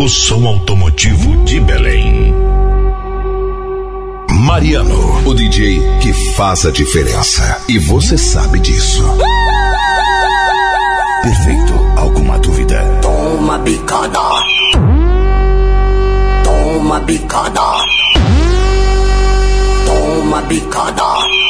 o som automotivo de Belém. Mariano, o DJ que faz a diferença. E você sabe disso. Perfeito, alguma dúvida? Toma bicada. Toma bicada. Toma bicada.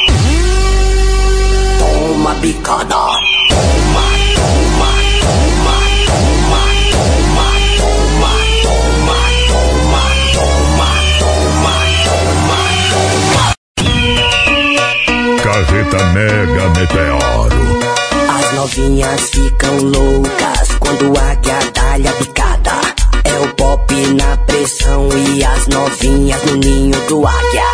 Toma bicada. Toma, toma, toma, toma, toma, toma, toma, toma, toma, toma, toma. Carreta Mega Meteoro. As novinhas ficam loucas quando a águia dá-lhe a bicada. É o pop na pressão e as novinhas no ninho do águia.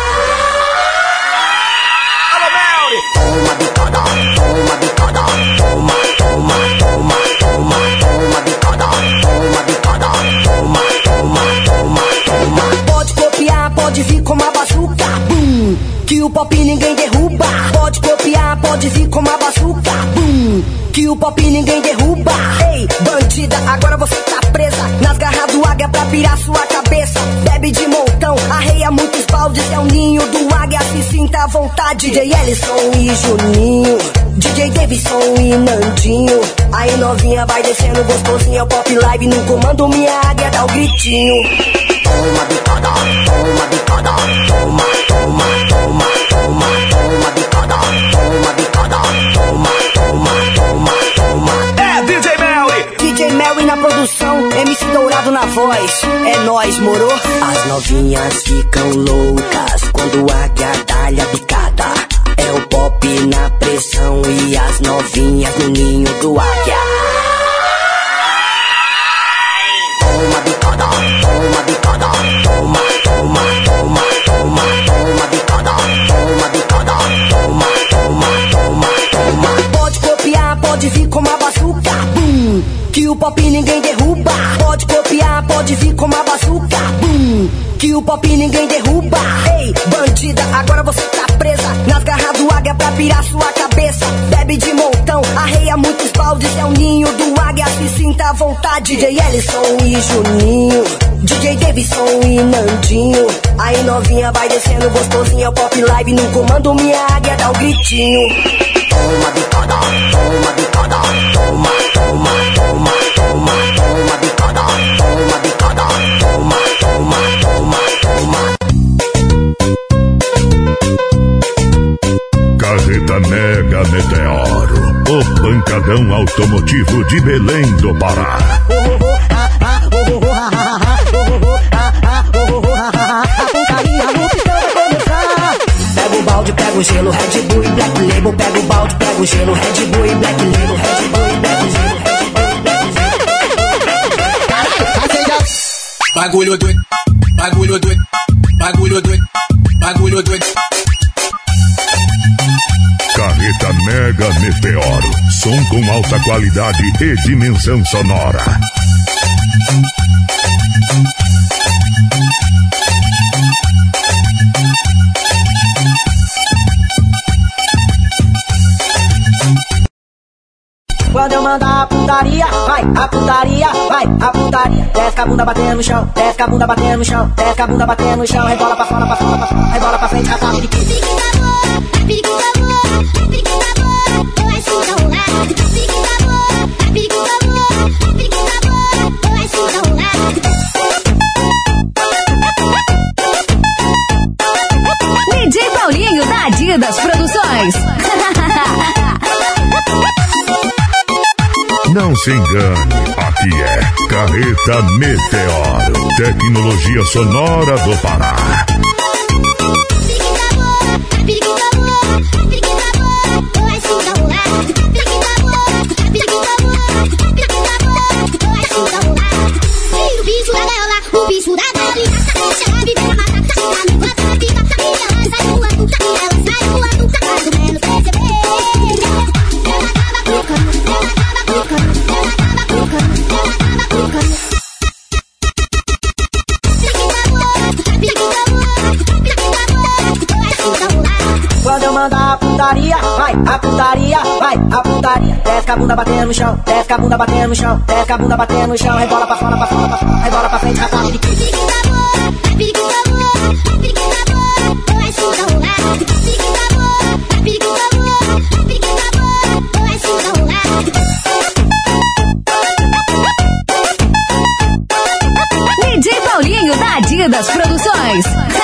Toma bicada, toma bicada, toma, toma, toma, toma, toma bicada, toma bicada, toma, toma, toma, toma. Pode copiar, pode vir com uma bazuca, bum, que o pop ninguém derruba. Pode copiar, pode vir com uma bazuca, bum, que o pop ninguém derruba. Ei, bandida, agora você tá presa nas garras do águia pra pirar sua cabeça. Bebe de montão, arreia muitos baldes, é o ninho do águia, se sinta à vontade. DJ Ellison e Juninho, DJ Davidson e Nandinho. Aí novinha vai descendo gostosinha, é o pop live no comando, minha águia dá o gritinho. Toma bicada, toma bicada, toma, toma, toma, toma, toma bicada, toma bicada, toma, toma, toma, toma. É DJ Melly! DJ Melly na produção, MC Dourado na voz. É nóis, moro? As novinhas ficam loucas quando a águia dá-lhe a bicada. É o pop na pressão e as novinhas no ninho do águia. Toma bicada, toma bicada, toma, toma, toma, toma, toma bicada, toma bicada, toma, toma, toma, toma. Pode copiar, pode vir com uma bazuca, bum, que o pop ninguém derruba. Pode copiar, pode vir com uma bazuca, bum, que o pop ninguém derruba. Ei, bandida, agora você tá presa nas garras do águia pra pirar sua cabeça. Bebe de montão, arreia muitos baldes, é o ninho do águia, se sinta à vontade. DJ Ellison e Juninho, DJ Davidson e Nandinho. Aí novinha vai descendo gostosinha, é o pop live no comando, minha águia dá o gritinho. Toma bicada, toma bicada, toma, toma, toma, toma, toma bicada, toma bicada, toma, toma, toma, toma. Carreta Mega Meteoro, o pancadão automotivo de Belém do Pará. Pega o balde, pega o gelo, Red Bull e Black Label. Pega o balde, pega o gelo, Red Bull e Black Label. Red Bull e Black Gelo, Red Bull e Black Gelo. Bagulho doido, bagulho doido, bagulho doido, bagulho doido. Carreta Mega Meteoro, som com alta qualidade e dimensão sonora. Quando eu mandar a putaria, vai, a putaria, vai, a putaria. Desce a bunda batendo no chão, desce a bunda batendo no chão, desce a bunda batendo no chão, rebola pra fora, pra fora, pra fora, rebola pra frente, rasga de que. DJ Paulinho da Adidas Produções. Não se engane, aqui é Carreta Meteoro, tecnologia sonora do Pará. Pick it up. a putaria, vai, a putaria. Desce a bunda batendo no chão, desce a bunda batendo no chão, desce a bunda batendo no chão, rebola pra fora, pra fora, pra fora, rebola pra frente, rapaz. DJ Paulinho da Adidas Produções.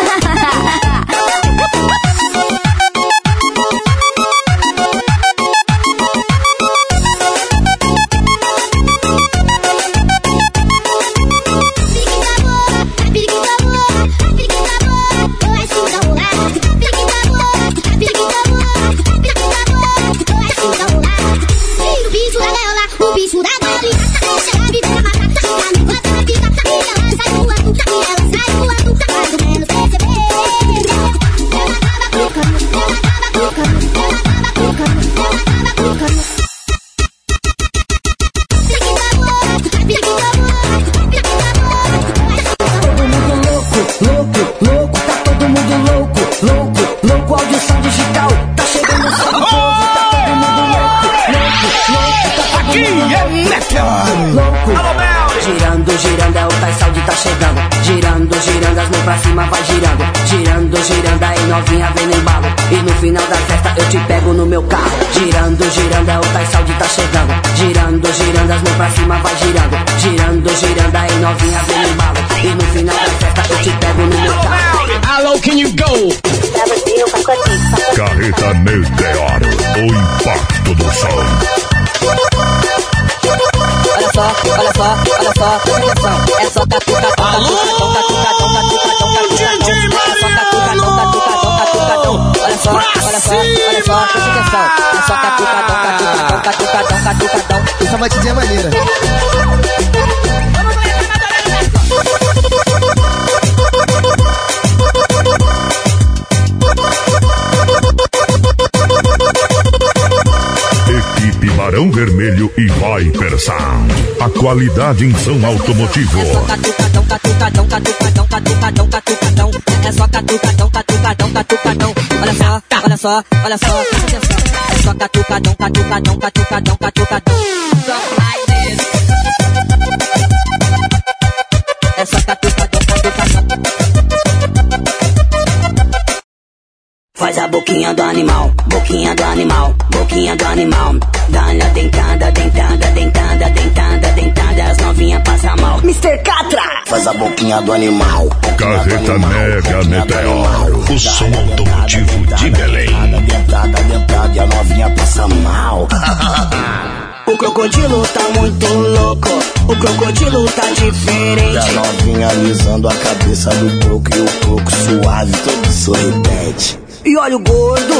Girando, é o Tais Saúde tá chegando. Girando, girando, as mãos pra cima vai girando. Girando, girando, aí novinha vem no embalo. E no final da festa eu te pego no meu carro. Girando, girando, é o Tais Saúde tá chegando. Girando, girando, as mãos pra cima vai girando. Girando, girando, aí novinha vem no embalo. E no final da festa eu te pego no meu carro. Hello, can you go? Carreta Meteoro, o impacto do som. Olha só, presta atenção. É só catucadão, catucadão, catucadão, catucadão, catucadão. É só catucadão, catucadão, catucadão. Olha só, presta atenção. É só catucadão, catucadão, catucadão, catucadão. Essa batidinha é maneira. Equipe Barão Vermelho e Viper Sound. A qualidade em som automotivo. Catucadão, catucadão, catucadão, catucadão, catucadão. É só catucadão, catucadão, catucadão. Olha só, presta atenção. É só catucadão, catucadão, catucadão, catucadão. É só catucadão, catucadão. Faz a boquinha do animal, boquinha do animal, boquinha do animal. Dá-lhe a dentada, dentada, dentada, dentada, dentada. As novinhas passam mal. Mr. Catra! Faz a boquinha do animal. Carreta Mega Meteoro, o som automotivo de Belém. Dentada, dentada, e a novinha passa mal. O crocodilo tá muito louco, o crocodilo tá diferente. E a novinha alisando a cabeça do coco e o coco suave, todo sorridente. E olha o gordo,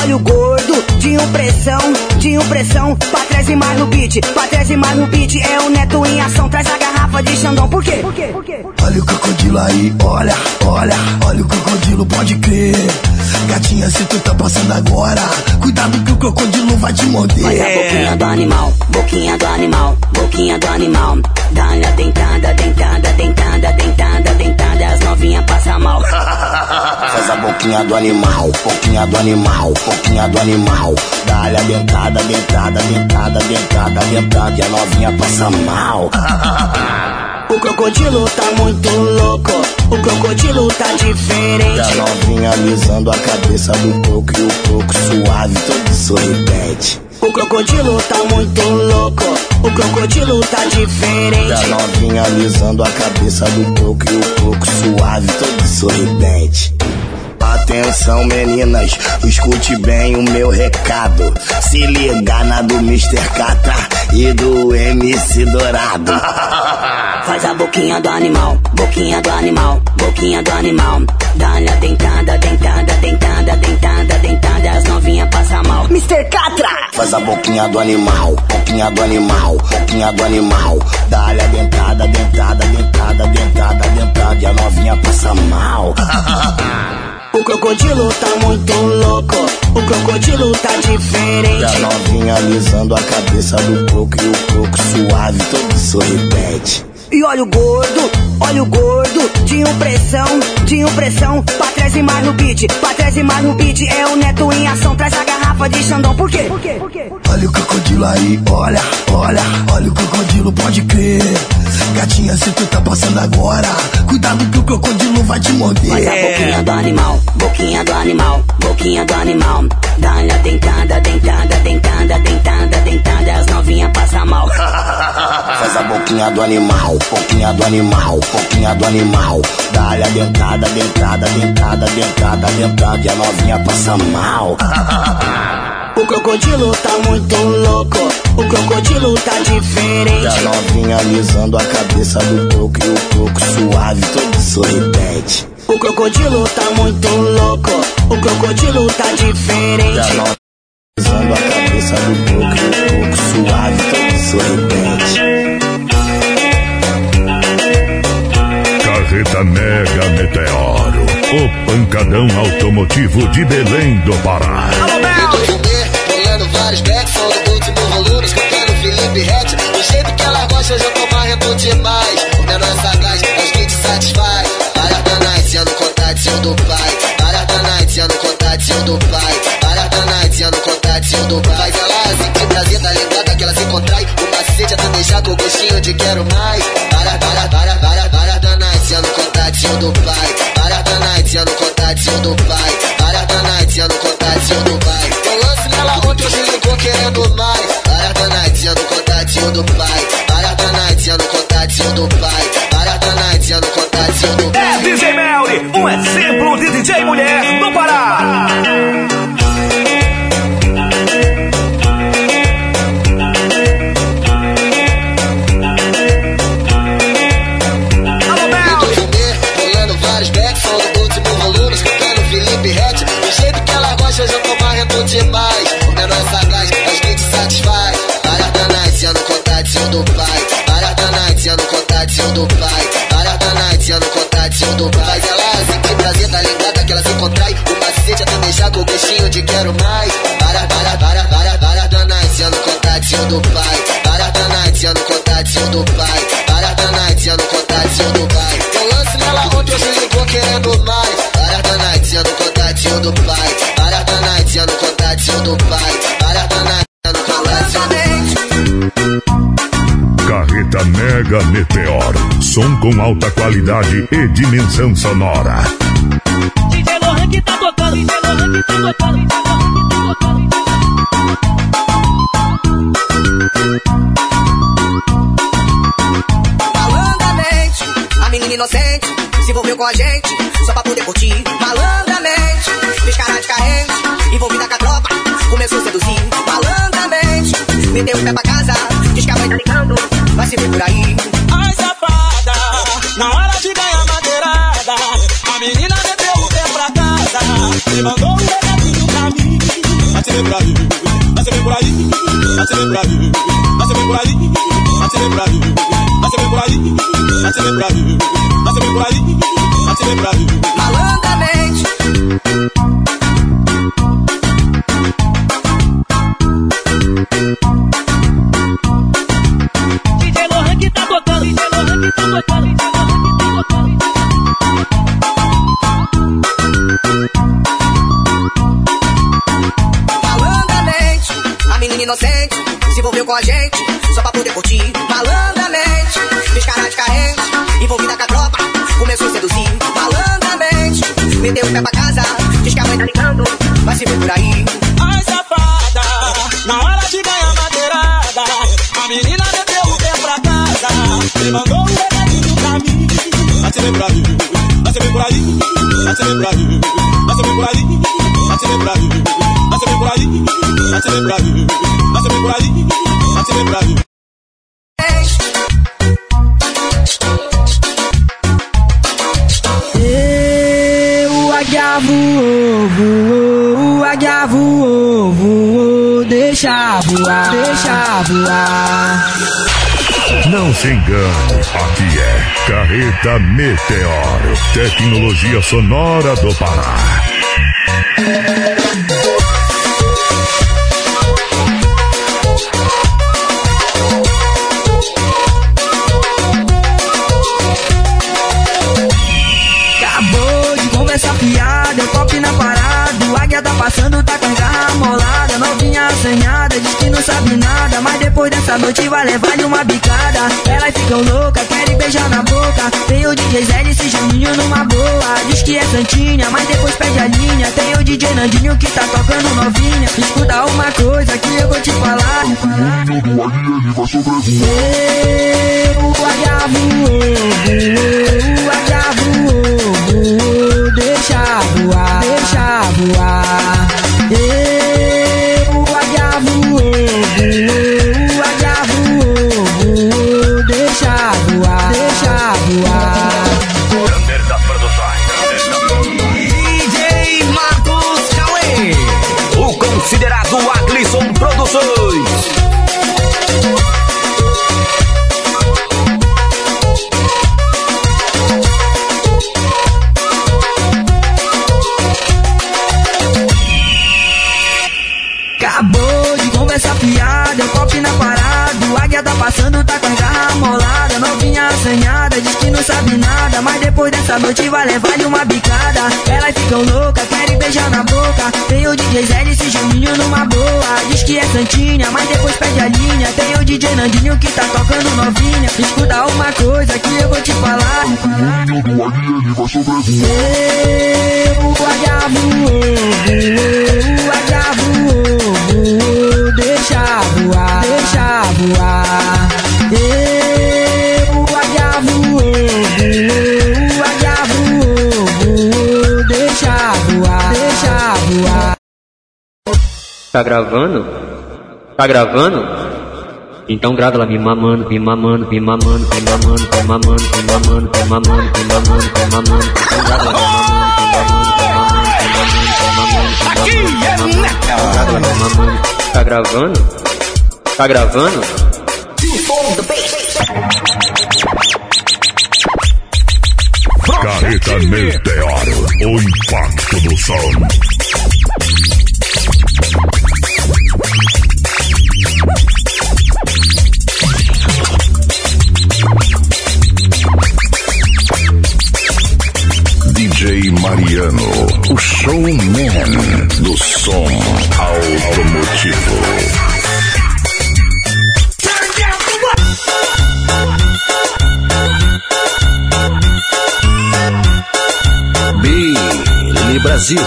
de impressão, pra trás e mais no beat, é o Neto em ação, traz a garrafa de Xandão, por quê? Olha o crocodilo aí, olha o crocodilo, pode crer. Gatinha, se tu tá passando agora, cuidado que o crocodilo vai te morder. Faz a boquinha do animal, boquinha do animal, boquinha do animal. Dá-lhe a dentada, dentada, dentada, dentada, dentada, as novinhas passam mal. Faz a boquinha do animal, boquinha do animal, boquinha do animal. Dá-lhe a dentada, dentada, dentada, dentada, dentada, e a novinha passa mal. O crocodilo tá muito louco, o crocodilo tá diferente. E a novinha alisando a cabeça do coco e o coco suave, todo sorridente. O crocodilo tá muito louco, o crocodilo tá diferente. E a novinha alisando a cabeça do coco e o coco suave, todo sorridente. Atenção meninas, escute bem o meu recado. Se liga na do Mr. Catra e do MC Dourado. Faz a boquinha do animal, boquinha do animal, boquinha do animal. Dá-lhe a dentada, dentada, dentada, dentada, dentada, as novinhas passam mal. Mr. Catra! Faz a boquinha do animal, boquinha do animal, boquinha do animal. Dá-lhe a dentada, dentada, dentada, dentada, dentada, e a novinha passa mal. O crocodilo tá muito louco, o crocodilo tá diferente. E a novinha alisando a cabeça do coco e o coco suave, todo sorridente. E olha o gordo, de impressão, pra trás e mais no beat, é o Neto em ação, traz a garrafa de Xandão, por quê? Olha o crocodilo aí, olha o crocodilo, pode crer. Gatinha, se tu tá passando agora, cuidado que o crocodilo vai te morder. Faz a boquinha do animal, dá-lhe a dentada, as novinhas passam mal. Faz a boquinha do animal, dá-lhe a dentada, e a novinha passa mal. O crocodilo tá muito louco, o crocodilo tá diferente. E a novinha alisando a cabeça do coco e o coco suave, todo sorridente. O crocodilo tá muito louco, o crocodilo tá diferente. E a novinha alisando a cabeça do coco e o coco suave, todo sorridente. Carreta Mega Meteoro, o pancadão automotivo de Belém do Pará. Rolando vários backs, são do último volume, escutando Felipe Ret. Do jeito que ela gosta, hoje eu tô marrendo demais. O menor é sagaz, mas que te satisfaz. Para da night, no contatinho do pai. Para da night, no contatinho do pai. Para da night, no contatinho do pai. Faz ela assim, de prazer, tá ligada que ela se contrai. O macete é tu deixar com o gostinho de quero mais. Para da night, no contatinho do pai. Para da night, no contatinho do pai. Para da night, no contatinho do pai. Eu lance nela ontem, hoje ligou querendo mais. Para da night, no contatinho do pai. Para da night, no contatinho do pai. Para da night, no contatinho do pai. É DJ Melly, um exemplo de DJ mulher no Pará. Hoje eu tô marrendo demais. O menor é sagaz, mas que te satisfaz. Para da night, no contatinho do pai. Para da night, no contatinho do pai. Para da night, no contatinho do pai. Faz ela assim, que prazer, tá ligada que ela se contrai. O macete é tu deixar com o gostinho de quero mais. Para da night, no contatinho do pai. Para da night, no contatinho do pai. Para da night, no contatinho do pai. Eu lance nela ontem, hoje ligou querendo mais. Para da night, no contatinho do pai. Para da night, no contatinho do pai. Para da night, no contatinho do pai. Carreta Mega Meteoro, som com alta qualidade e dimensão sonora. DJ Lohan que tá tocando, DJ Lohan que tá tocando, Malandramente, a menina inocente se envolveu com a gente só pra poder curtir. Malandramente, fez cara de carente, envolvida com a tropa, começou a seduzir. Malandramente, meteu o pé pra casa, diz que a mãe tá ligando, vai se ver por aí. Ai, safada, na hora de ganhar madeirada, a menina meteu o pé pra casa e mandou um recadinho pra mim. Vai se ver por aí, vai se ver por aí, vai se ver por aí, vai se ver por aí, vai se ver por aí, vai se ver por aí, vai se ver por aí, vai se ver por aí, vai se ver por aí. Malandramente. DJ Lohan que tá tocando, DJ Lohan que tá tocando, DJ Lohan que tá tocando. Malandramente, a menina inocente se envolveu com a gente só pra poder curtir. Malandramente, fez cara de carente, envolvida com a tropa, começou a seduzir. Malandramente, meteu o pé pra casa, diz que a mãe tá ligando, vai se ver por aí. Ai, safada, na hora de ganhar madeirada, a menina meteu o pé pra casa e mandou um recadinho pra mim. Vai se ver por aí, vai se ver por aí, vai se ver por aí, vai se ver por aí, vai se ver por aí, vai se ver por aí, vai se ver por aí, vai se ver por aí, vai se ver por aí. O águia voou, o águia voou, deixa voar, deixa voar. Não se engane, aqui é Carreta Meteoro, tecnologia sonora do Pará. assanhada, diz que não sabe nada, mas depois dessa noite vai levar-lhe uma bicada. Elas ficam loucas, querem beijar na boca. Tem o DJ Zé e esse Juninho numa boa. Diz que é santinha, mas depois perde a linha. Tem o DJ Nandinho que tá tocando novinha. Escuta uma coisa que eu vou te falar. O águia voou, deixa voar, deixa voar. O águia voou, deixa voar, deixa voar. Thunder das Produções. DJ Marcos Cauê, o considerado Aglisson Produções. Acabou de conversa fiada, eu copo na parada. O águia tá passando, tá com a garra molada. Novinha assanhada, diz que não sabe nada, mas depois dessa noite vai levar-lhe uma bicada. Elas ficam loucas, querem beijar na boca. Tem o DJ Zé e esse Juninho numa boa. Diz que é santinha, mas depois perde a linha. Tem o DJ Nandinho que tá tocando novinha. Escuta uma coisa que eu vou te falar. O águia voou, deixa voar, deixa voar. O águia voou, deixa voar, deixa voar. Tá gravando? Tá gravando? Então grava lá, me mamando, me mamando, me mamando, me mamando, me mamando, me mamando, me mamando, me mamando, me mamando. Então grava lá, me mamando, me mamando. Tá gravando? Tá gravando? Carreta Meteoro, o impacto do som. DJ Mariano, o showman do som automotivo. Billy Brasil.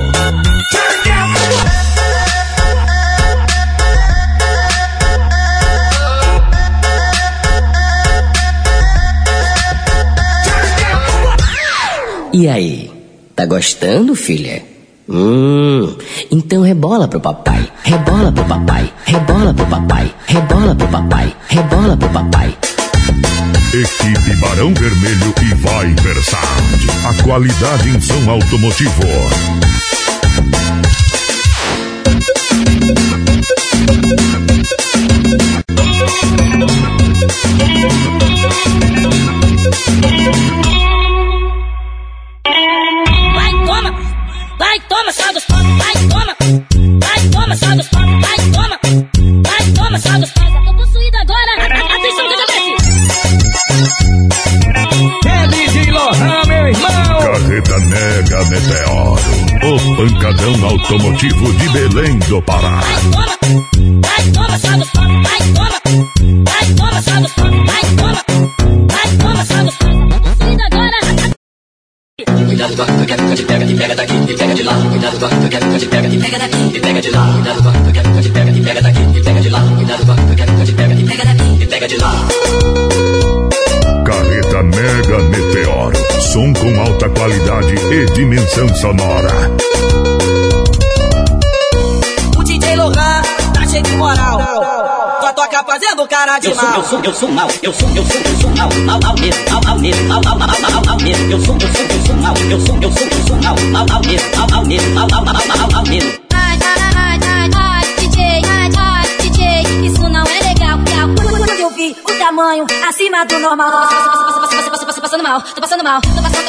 E aí, tá gostando, filha? Então rebola pro papai, rebola pro papai, rebola pro papai, rebola pro papai, rebola pro papai. Equipe Barão Vermelho e Viper Sound. A qualidade em som automotivo. Vai, toma, só dos pop, vai, toma, só dos pop, vai, toma, só dos pop. Tô possuído agora, atenção, DJ É DJ Lohan, meu irmão. Carreta Mega Meteoro, o pancadão automotivo de Belém do Pará. Vai, toma, só dos pop, vai, toma, só dos pop, vai, toma, só dos pop. Tô possuído agora. Cuidado com a que te pega daqui e pega de lá. Cuidado com a que te pega daqui e pega de lá. Cuidado com a que te pega daqui e pega de lá. Cuidado com a que te pega daqui e pega de lá. Carreta Mega Meteoro, som com alta qualidade e dimensão sonora. O DJ Lohan tá cheio de moral. Toca fazendo cara de mal. Eu sou mal, eu sou mal, mal mesmo, mal mesmo, mal mesmo. Eu sou mal, eu sou mal mesmo, mal mesmo. Ai, DJ, isso não é legal. Quando eu vi o tamanho acima do normal, tô passando mal. Quando eu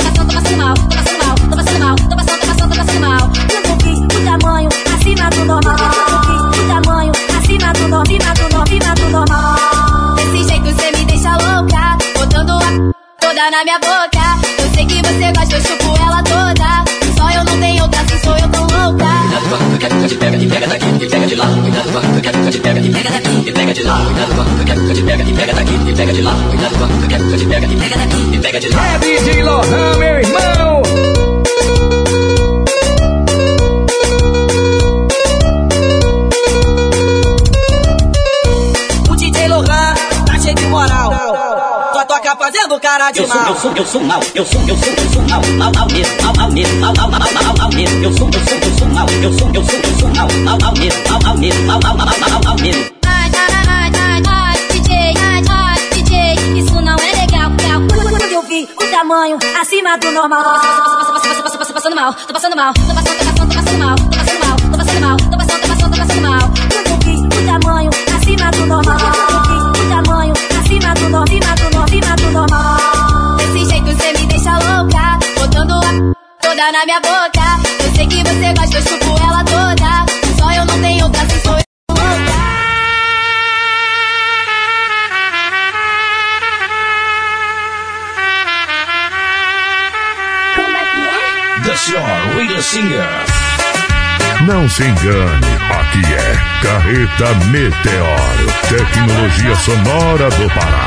vi o tamanho acima do normal, acima do normal. Desse jeito cê me deixa louca, botando a toda na minha boca. Eu sei que você gosta, eu chupo ela toda. Só eu não tenho outra, assim sou eu tão louca. Cuidado com a que te pega e pega daqui, e pega de lá. Cuidado com a cuca te pega e pega daqui, e pega de lá. Cuidado com a cuca te pega e pega daqui, e pega de lá. Cuidado com a cuca te pega e pega daqui, e pega de lá. É DJ Lohan, meu irmão. O DJ Lohan tá cheio de moral. Toca fazendo cara de mal. Eu sou mal, eu sou mal, mal mesmo, mal mesmo, mal mesmo. Eu sou mal, eu sou mal mesmo, mal mesmo. DJ, isso não é legal. Quando eu vi o tamanho acima do normal. Tô passando mal. Quando eu vi o tamanho acima do normal. Acima do normal. Desse jeito cê me deixa louca, botando a toda na minha boca. Eu sei que você gosta, eu chupo ela toda. Só eu não tenho outra, se sou eu louca. The Star Radio Singer. Não se engane, aqui é Carreta Meteoro, tecnologia sonora do Pará.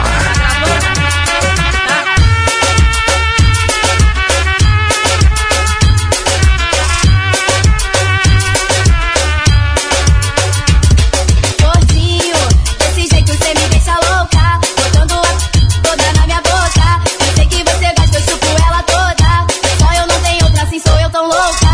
Gordinho, desse jeito cê me deixa louca, botando a toda na minha boca. Eu sei que você gosta, eu chupo ela toda. Só eu não tenho outra, assim sou eu tão louca.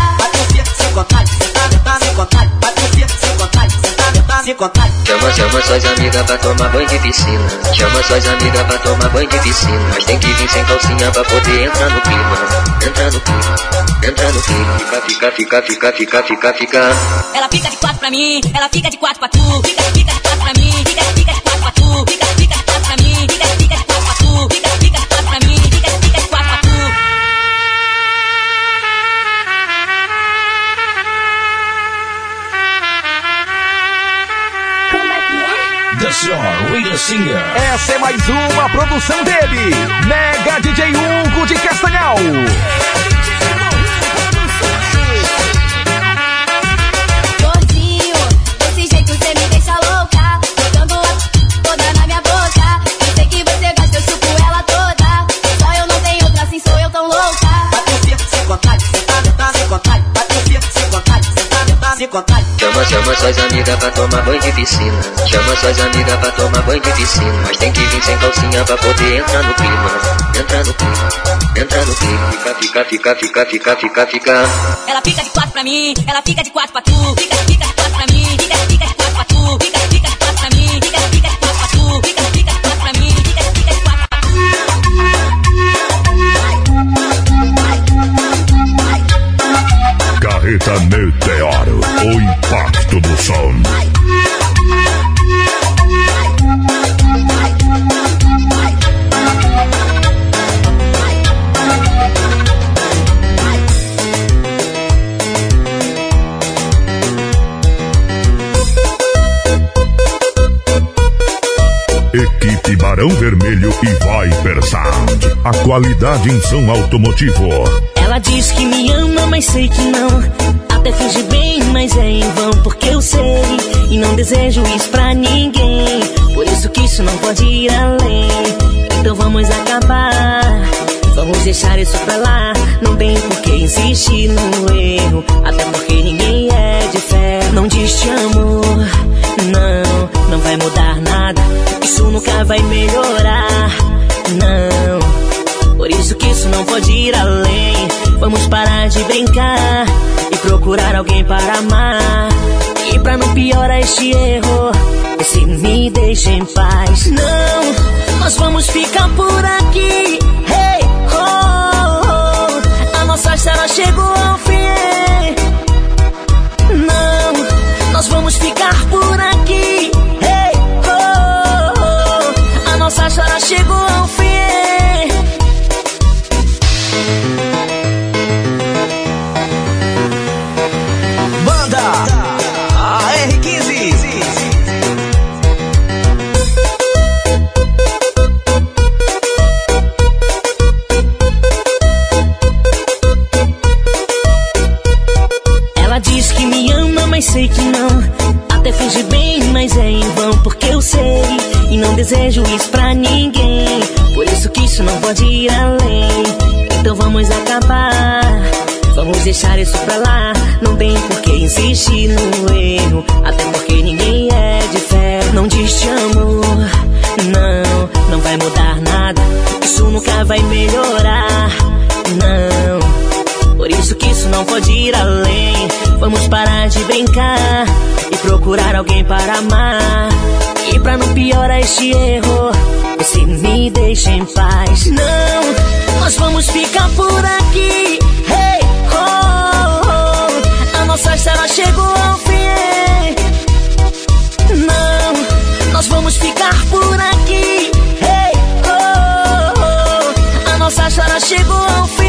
Chama suas amigas pra tomar banho de piscina. Chama suas amigas pra tomar banho de piscina. Mas tem que vir sem calcinha pra poder entrar no clima. Entra no clima. Fica. Ela fica de quatro pra mim, ela fica de quatro pra tu. Fica de quatro pra mim, fica de quatro pra tu. Fica de quatro pra mim, fica de quatro pra tu. Fica de quatro pra mim, fica de quatro pra tu. The Star Radio Singer. Essa é mais uma produção dele, Mega DJ Hugo de Castanhal. Gordinho, desse jeito cê me deixa louca, botando a toda na minha boca. Eu sei que você gosta, eu chupo ela toda. Só eu não tenho outra, assim sou eu tão louca. Chama suas amigas pra tomar banho de piscina. Chama suas amigas pra tomar banho de piscina. Mas tem que vir sem calcinha pra poder entrar no clima. Entra no clima. Fica. Ela fica de quatro pra mim, ela fica de quatro pra tu. Fica de quatro pra mim, fica de quatro pra tu. Fica de quatro pra mim, fica de quatro pra tu. Fica de quatro pra mim, fica de quatro pra tu. Carreta Meteoro, o impacto do som. Equipe Barão Vermelho e Viper Sound. A qualidade em som automotivo. Ela diz que me ama, mas sei que não. Até finge bem, mas é em vão. Porque eu sei e não desejo isso pra ninguém. Por isso que isso não pode ir além. Então vamos acabar. Vamos deixar isso pra lá. Não tem por que insistir no erro. Até porque ninguém é de fé. Não diz te amo, não vai mudar nada. Isso nunca vai melhorar, não. Por isso que isso não pode ir além. Vamos parar de brincar e procurar alguém para amar. E pra não piorar este erro, você me deixa em paz. Não, nós vamos ficar por aqui. Hey, oh. A nossa história chegou ao fim. Não, nós vamos ficar por aqui. Hey, oh. A nossa história chegou ao fim. mas é em vão porque eu sei e não desejo isso pra ninguém. Por isso que isso não pode ir além. Então vamos acabar, vamos deixar isso pra lá. Não tem por que insistir no erro, até porque ninguém é de fé. Não diz te amo, não vai mudar nada. Isso nunca vai melhorar, não. Por isso que isso não pode ir além. Vamos parar de brincar e procurar alguém para amar. E pra não piorar este erro, você me deixa em paz. Não, nós vamos ficar por aqui. Hey, oh, oh. A nossa história chegou ao fim. Não, nós vamos ficar por aqui. Hey, oh, oh. A nossa história chegou ao fim.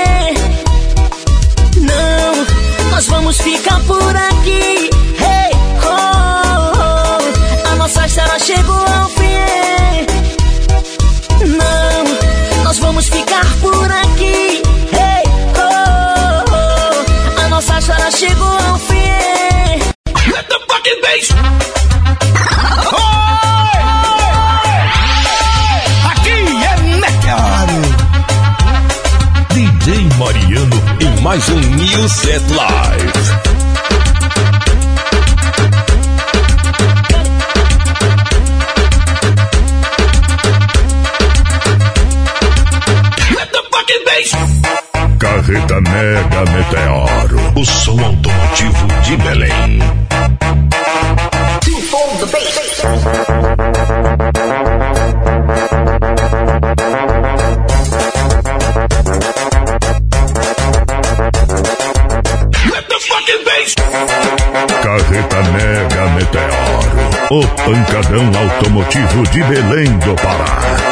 Não, nós vamos ficar por aqui. Hey, oh, oh. A nossa história chegou ao fim. Não, nós vamos ficar por aqui. Hey, oh, oh. A nossa história chegou ao fim. Let the fucking bass. Aqui é Meteoro. DJ Mariano em mais um New Set Live. Carreta Mega Meteoro, o som automotivo de Belém. Carreta Mega Meteoro, o pancadão automotivo de Belém do Pará.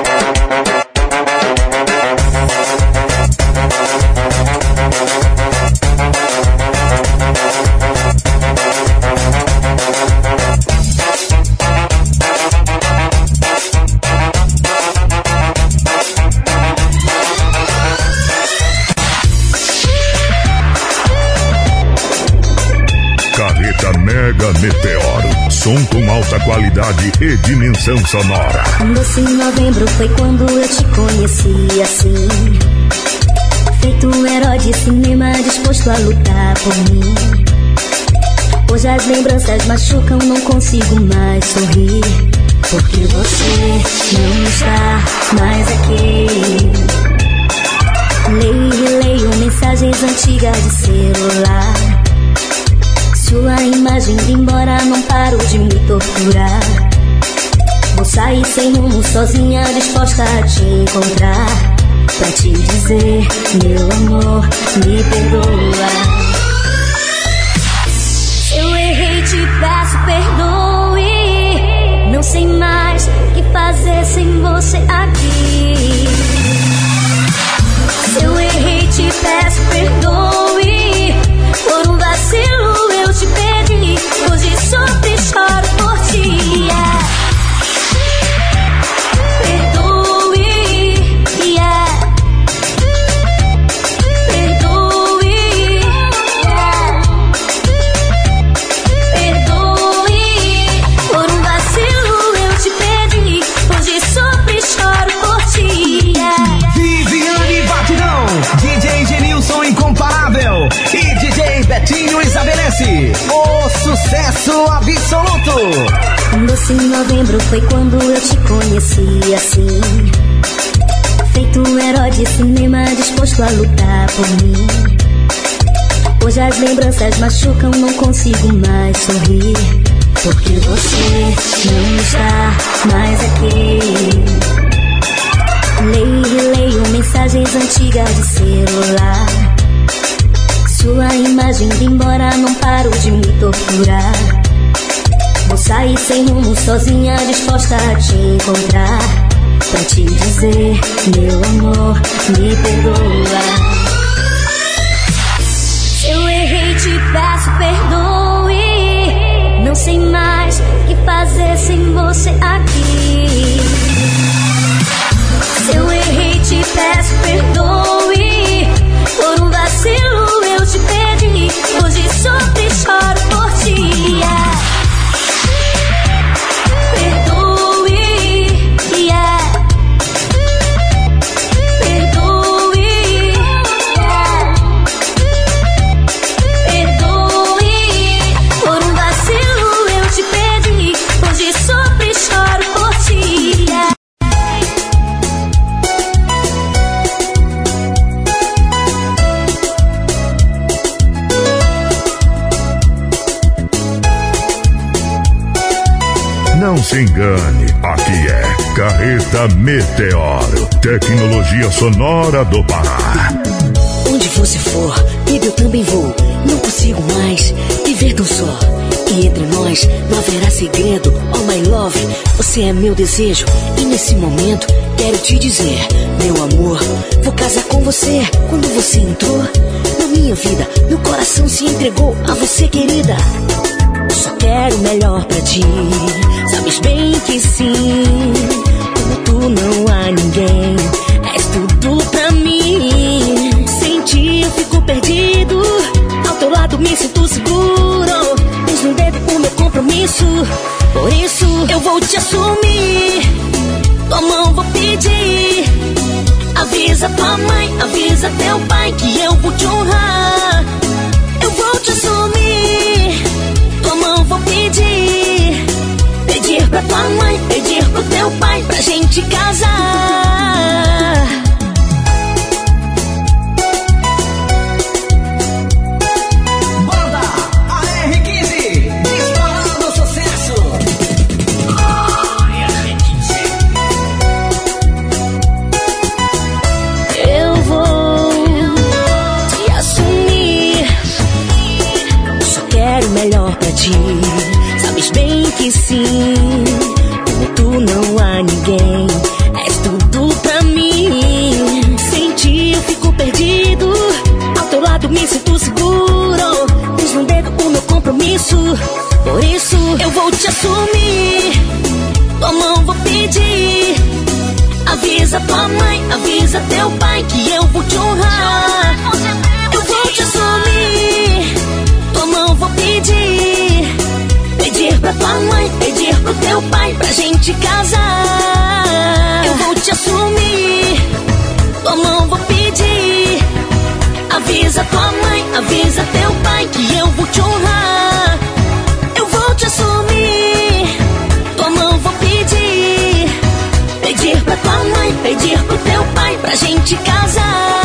Mega Meteoro, som com alta qualidade e dimensão sonora. Um doce em novembro foi quando eu te conheci assim, feito um herói de cinema disposto a lutar por mim. Hoje as lembranças machucam, não consigo mais sorrir, porque você não está mais aqui. Leio e releio mensagens antigas de celular. Sua imagem indo embora, não paro de me torturar. Vou sair sem rumo, sozinha, disposta a te encontrar, pra te dizer, meu amor, me perdoa. Se eu errei, te peço perdoe. Não sei mais o que fazer sem você aqui. Se eu errei, te peço perdoe. Por um vacilo eu te perdi, hoje sofro e choro por ti. Yeah. Perdoe, yeah. Perdoe, yeah. Perdoe. Por um vacilo eu te perdi, hoje sofro e choro por ti. Yeah. Viviane Batidão, DJ Genilson Incomparável e DJ Betinho estabelece o sucesso absoluto. Um doce em novembro foi quando eu te conheci assim, feito um herói de cinema disposto a lutar por mim. Hoje as lembranças machucam, não consigo mais sorrir, porque você não está mais aqui. Leio e releio mensagens antigas de celular. Sua imagem indo embora, não paro de me torturar. Vou sair sem rumo, sozinha, disposta a te encontrar, pra te dizer, meu amor, me perdoa. Se eu errei, te peço perdoe. Não sei mais o que fazer sem você aqui. Se eu errei, te peço perdoe. Por um vacilo eu te perdi, hoje sofro e choro por ti. Yeah. Não se engane, aqui é Carreta Meteoro, tecnologia sonora do Pará. Onde você for, baby, eu também vou. Não consigo mais viver tão só. E entre nós não haverá segredo. Oh my love, você é meu desejo. E nesse momento quero te dizer, meu amor, vou casar com você. Quando você entrou na minha vida, meu coração se entregou a você, querida. Só quero o melhor pra ti, sabes bem que sim. Como tu não há ninguém, és tudo pra mim. Sem ti eu fico perdido, ao teu lado me sinto seguro. Tens no dedo o meu compromisso, por isso eu vou te assumir. Tua mão vou pedir, avisa tua mãe, avisa teu pai que eu vou te honrar. Eu vou te assumir, tua mão vou pedir. Pedir pra tua mãe, pedir pro teu pai, pra gente casar. Banda AR15, disparando sucesso. Eu vou te assumir, só quero o melhor pra ti, sabes bem que sim. Como tu não há ninguém, és tudo pra mim. Sem ti eu fico perdido, ao teu lado me sinto seguro. Tens no dedo o meu compromisso, por isso eu vou te assumir. Tua mão vou pedir, avisa tua mãe, avisa teu pai que eu vou te honrar. Eu vou te assumir, tua mão vou pedir. Pedir pra tua mãe, pedir pro teu pai, pra gente casar. Eu vou te assumir, tua mão vou pedir. Avisa tua mãe, avisa teu pai que eu vou te honrar. Eu vou te assumir, tua mão vou pedir. Pedir pra tua mãe, pedir pro teu pai, pra gente casar.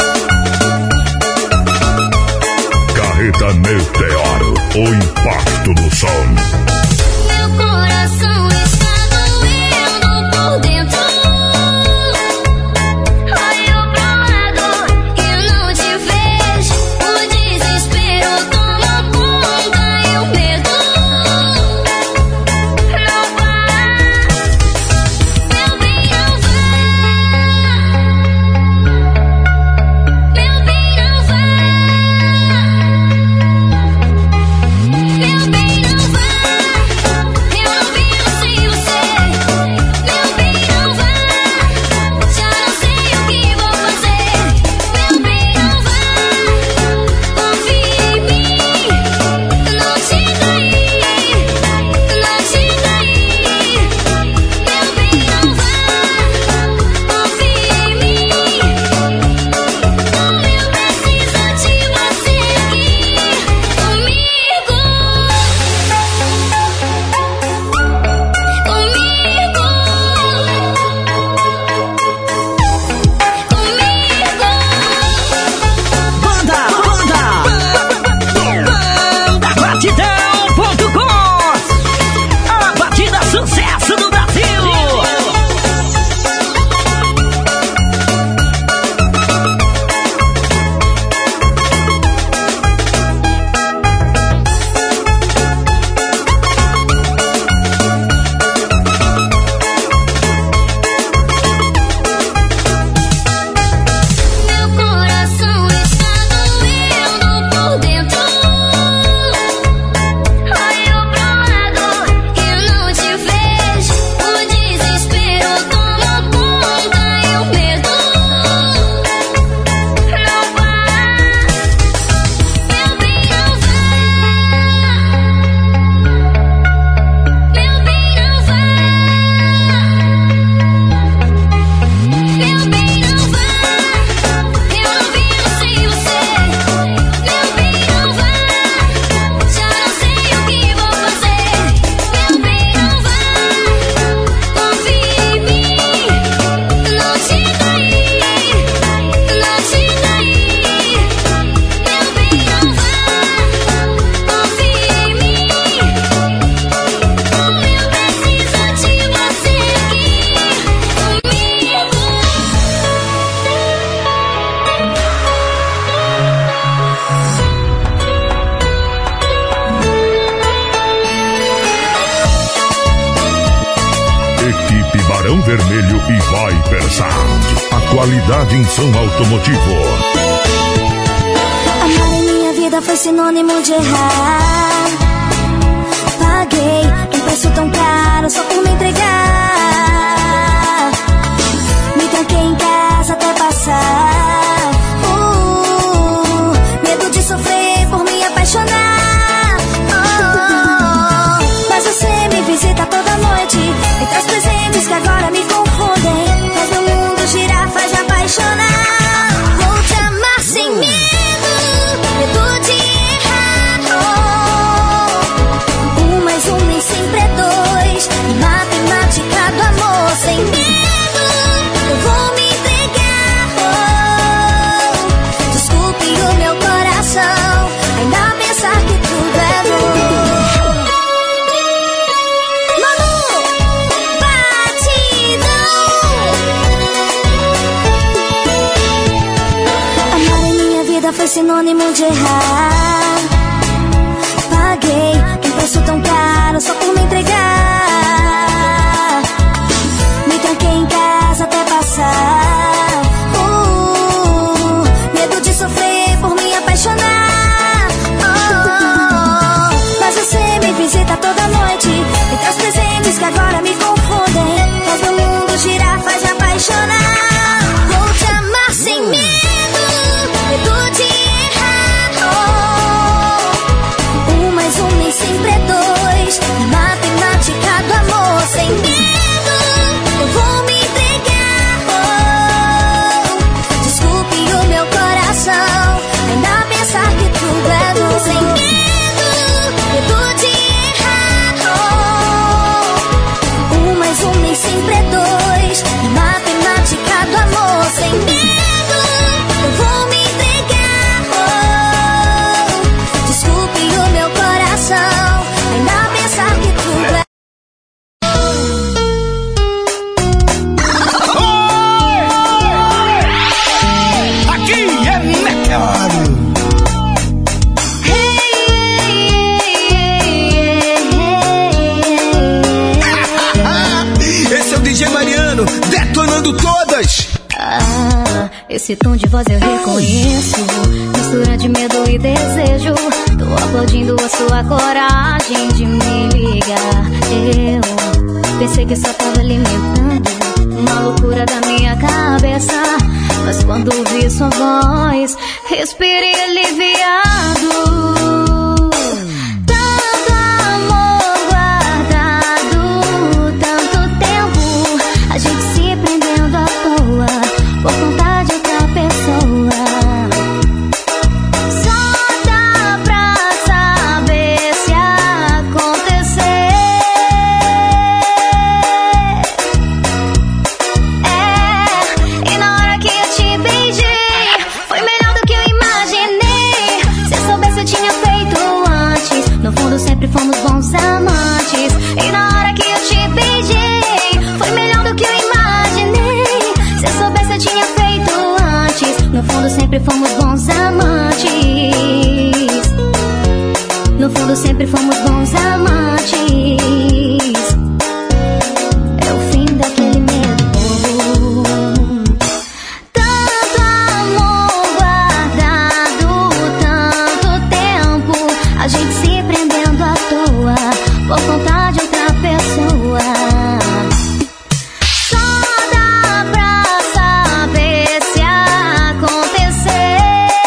Carreta Meteoro, o impacto Barão Vermelho e Viper Sound. A qualidade em som automotivo. Amar em minha vida foi sinônimo de errar. Paguei um preço tão caro só por me entregar. Me tranquei em casa até passar. Medo de sofrer por me apaixonar. Mas você me visita toda noite e traz presentes que agora me confundem. Faz meu mundo girar, faz me apaixonar. Vou te amar sem medo, medo de errar. Um mais um nem sempre é dois. Matemática do amor sem medo. Eu vou me entregar. Desculpe o meu coração ainda pensar que tudo é bom. Foi sinônimo de errar. Paguei um preço tão caro só por me entregar. Me tranquei em casa até passar. Medo de sofrer por me apaixonar. Mas você me visita toda noite e traz presentes que agora me confundem. Faz meu mundo girar, faz me apaixonar. Vou te amar sem medo, medo de nem sempre é dois. Matemática do amor sem medo. Eu vou me entregar. Desculpe o meu coração ainda pensar que tudo é bom. Sem medo, medo de errar. Mais um nem sempre é dois. Matemática do amor sem medo. Eu vou me entregar. Desculpe o meu coração ainda pensar que tudo é. Aqui é Meteoro. Esse é o DJ Mariano, detonando todas. Esse tom de voz eu reconheço, mistura de medo e desejo. Tô aplaudindo a sua coragem de me ligar. Eu pensei que só tava alimentando uma loucura da minha cabeça, mas quando ouvi sua voz, respirei aliviado. Tanto amor guardado, tanto tempo, a gente se prendendo à toa por conta de outra pessoa. Só dá pra saber se acontecer. E na hora que eu te beijei, foi melhor do que eu imaginei. Se eu soubesse eu tinha feito antes. No fundo sempre fomos bons amantes. E na hora que eu te beijei, foi melhor do que eu imaginei. Se eu soubesse eu tinha feito antes. No fundo sempre fomos bons amantes. No fundo sempre fomos bons amantes. É o fim daquele medo bobo. Tanto amor guardado, tanto tempo, a gente se prendendo à toa por conta de outra pessoa. Só dá pra saber se acontecer.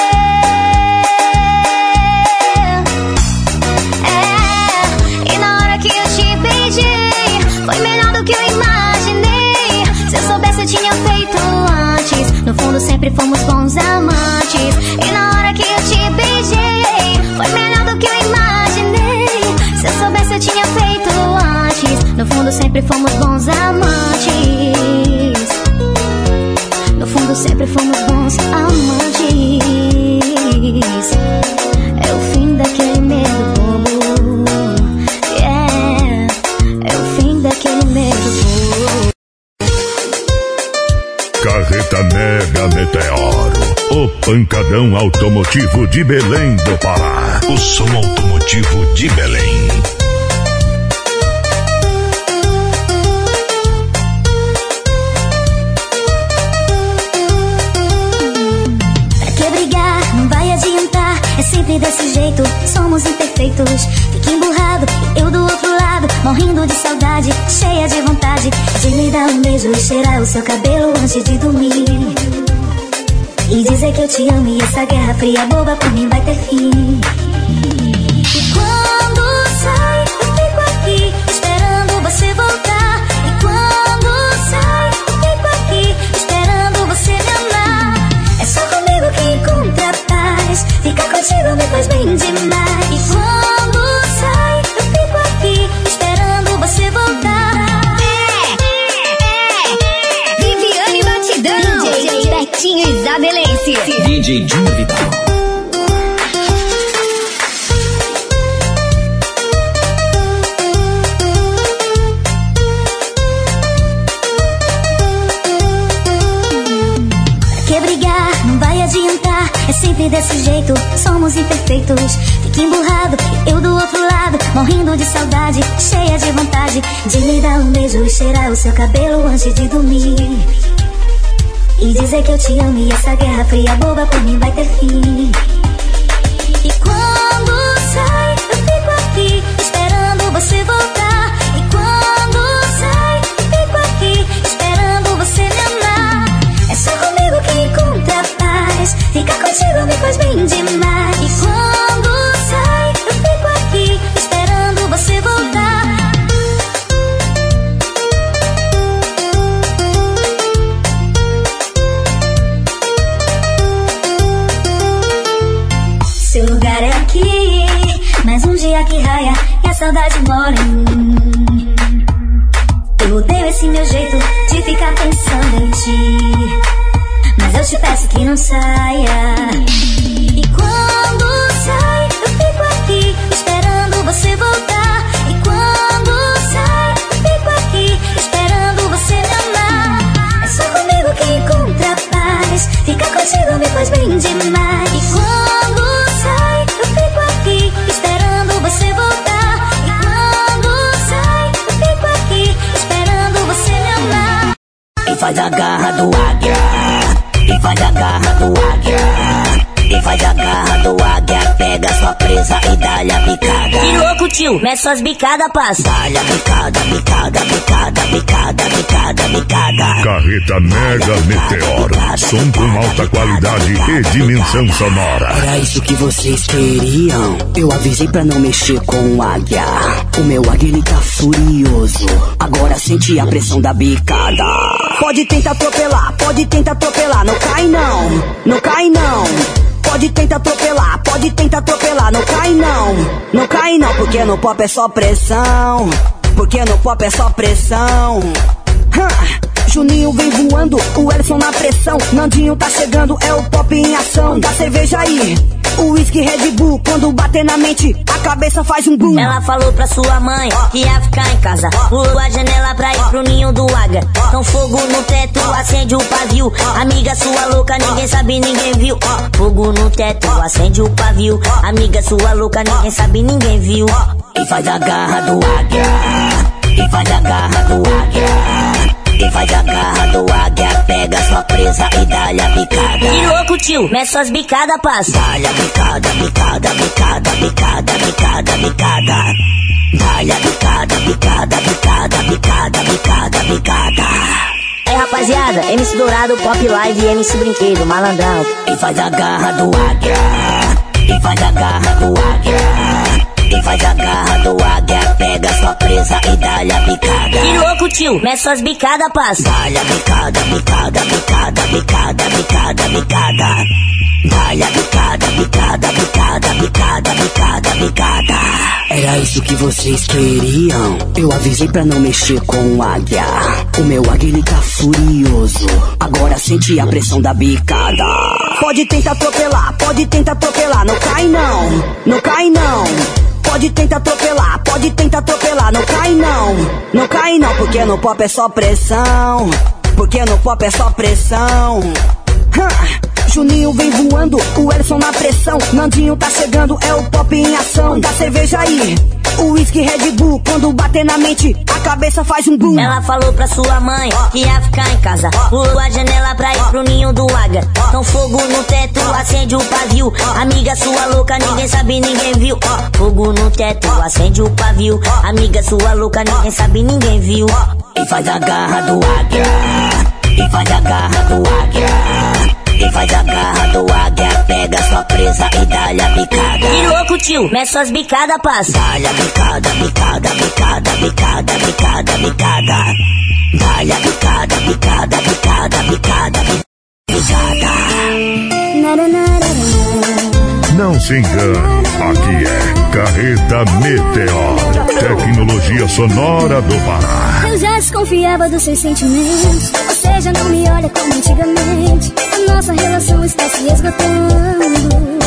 E na hora que eu te beijei, foi melhor do que eu imaginei. Se eu soubesse eu tinha feito antes. No fundo sempre fomos bons amantes. E na hora que eu te beijei, foi melhor do que eu imaginei. Se eu soubesse eu tinha feito antes. No fundo sempre fomos bons amantes. No fundo sempre fomos bons amantes. É o fim daquele medo bobo. Yeah. É o fim daquele medo bobo. Carreta Mega Meteoro, o pancadão automotivo de Belém do Pará. O som automotivo de Belém. saudade, cheia de vontade de me dar um beijo e cheirar o seu cabelo antes de dormir. E dizer que eu te amo e essa guerra fria boba por mim vai ter fim. E quando sai, eu fico aqui esperando você voltar. E quando sai, eu fico aqui esperando você me amar. É só comigo que encontra paz, ficar contigo me faz bem demais. E quando sai, eu fico aqui esperando você voltar. Viviane Batidão, DJ Betinho Isabelense, DJ Júnior Vital. É sempre desse jeito, somos imperfeitos. Fique emburrado, eu do outro lado, morrendo de saudade, cheia de vontade de me dar um beijo e cheirar o seu cabelo antes de dormir. E dizer que eu te amo e essa guerra fria boba por mim vai ter fim. E quando sai, eu fico aqui esperando você voltar. E quando sai, eu fico aqui esperando você me amar. É só comigo que encontra paz, ficar contigo me faz bem demais. E quando sai, eu fico aqui esperando você voltar. Seu lugar é aqui, mais um dia que raia e a saudade mora em mim. Eu odeio esse meu jeito de ficar pensando em ti, mas eu te peço que não saia. E quando sai, eu fico aqui esperando você voltar. E quando sai, eu fico aqui esperando você me amar. É só comigo que encontra paz, ficar contigo me faz bem demais. E quando sai, eu fico aqui esperando você voltar. E quando sai, eu fico aqui esperando você me amar. E faz a garra do águia, e faz a garra do águia, e faz a garra do águia. Pega sua presa e dá-lhe a bicada. Que louco, tio, mete suas bicadas, passa. Dá-lhe a bicada, bicada, bicada, bicada, bicada, bicada. Carreta Mega Meteor, som com alta qualidade e dimensão sonora. Era isso que vocês queriam? Eu avisei pra não mexer com o águia. O meu águia ele tá furioso, agora sente a pressão da bicada. Pode tentar atropelar, não cai não, não cai não. Pode tentar atropelar, não cai não, não cai não. Porque no pop é só pressão, porque no pop é só pressão. Juninho vem voando, o Elson na pressão. Nandinho tá chegando, é o pop em ação. Dá cerveja aí, o whisky Red Bull. Quando bater na mente, a cabeça faz um boom. Ela falou pra sua mãe que ia ficar em casa, pulou a janela pra ir pro ninho do águia. Então fogo no teto, acende o pavio. Amiga sua louca, ninguém sabe, ninguém viu. Fogo no teto, acende o pavio. Amiga sua louca, ninguém sabe, ninguém viu. E faz a garra do águia, e faz a garra do águia, e faz a garra do águia. Pega sua presa e dá-lhe a bicada. Que louco, tio, mete suas bicadas, passa. Dá-lhe a bicada, bicada, bicada, bicada, bicada, bicada. Dá-lhe a bicada, bicada, bicada, bicada, bicada, bicada. Aí rapaziada, MC Dourado, Pop Live e MC Brinquedo, malandrão. E faz a garra do águia, e faz a garra do águia, e faz a garra do águia. Pega sua presa e dá-lhe a bicada. Que louco, tio, mete suas bicadas, passa. Dá-lhe a bicada, bicada, bicada, bicada, bicada, bicada. Dá-lhe a bicada, bicada, bicada, bicada, bicada, bicada. Era isso que vocês queriam? Eu avisei pra não mexer com o águia. O meu águia ele tá furioso, agora sente a pressão da bicada. Pode tentar atropelar, não cai não, não cai não. Pode tentar atropelar, não cai não, não cai não. Porque no pop é só pressão, porque no pop é só pressão. Juninho vem voando, o Elson na pressão. Nandinho tá chegando, é o pop em ação. Dá cerveja aí, O whisky Red Bull, quando bater na mente, a cabeça faz um boom. Ela falou pra sua mãe que ia ficar em casa, pulou a janela pra ir pro ninho do águia. Então fogo no teto, acende o pavio. Amiga sua louca, ninguém sabe, ninguém viu. Fogo no teto, acende o pavio. Amiga sua louca, ninguém sabe, ninguém viu. E faz a garra do águia, e faz a garra do águia. E faz a garra do águia, pega sua presa e dá-lhe a bicada. Que louco, tio, mete suas bicadas, passa. Dá-lhe a bicada, bicada, bicada, bicada, bicada, bicada. Dá-lhe a bicada, bicada, bicada, bicada, bicada. Não se engane, aqui é Carreta Meteor, tecnologia sonora do Pará. Eu já desconfiava dos seus sentimentos, você já não me olha como antigamente. A nossa relação está se esgotando.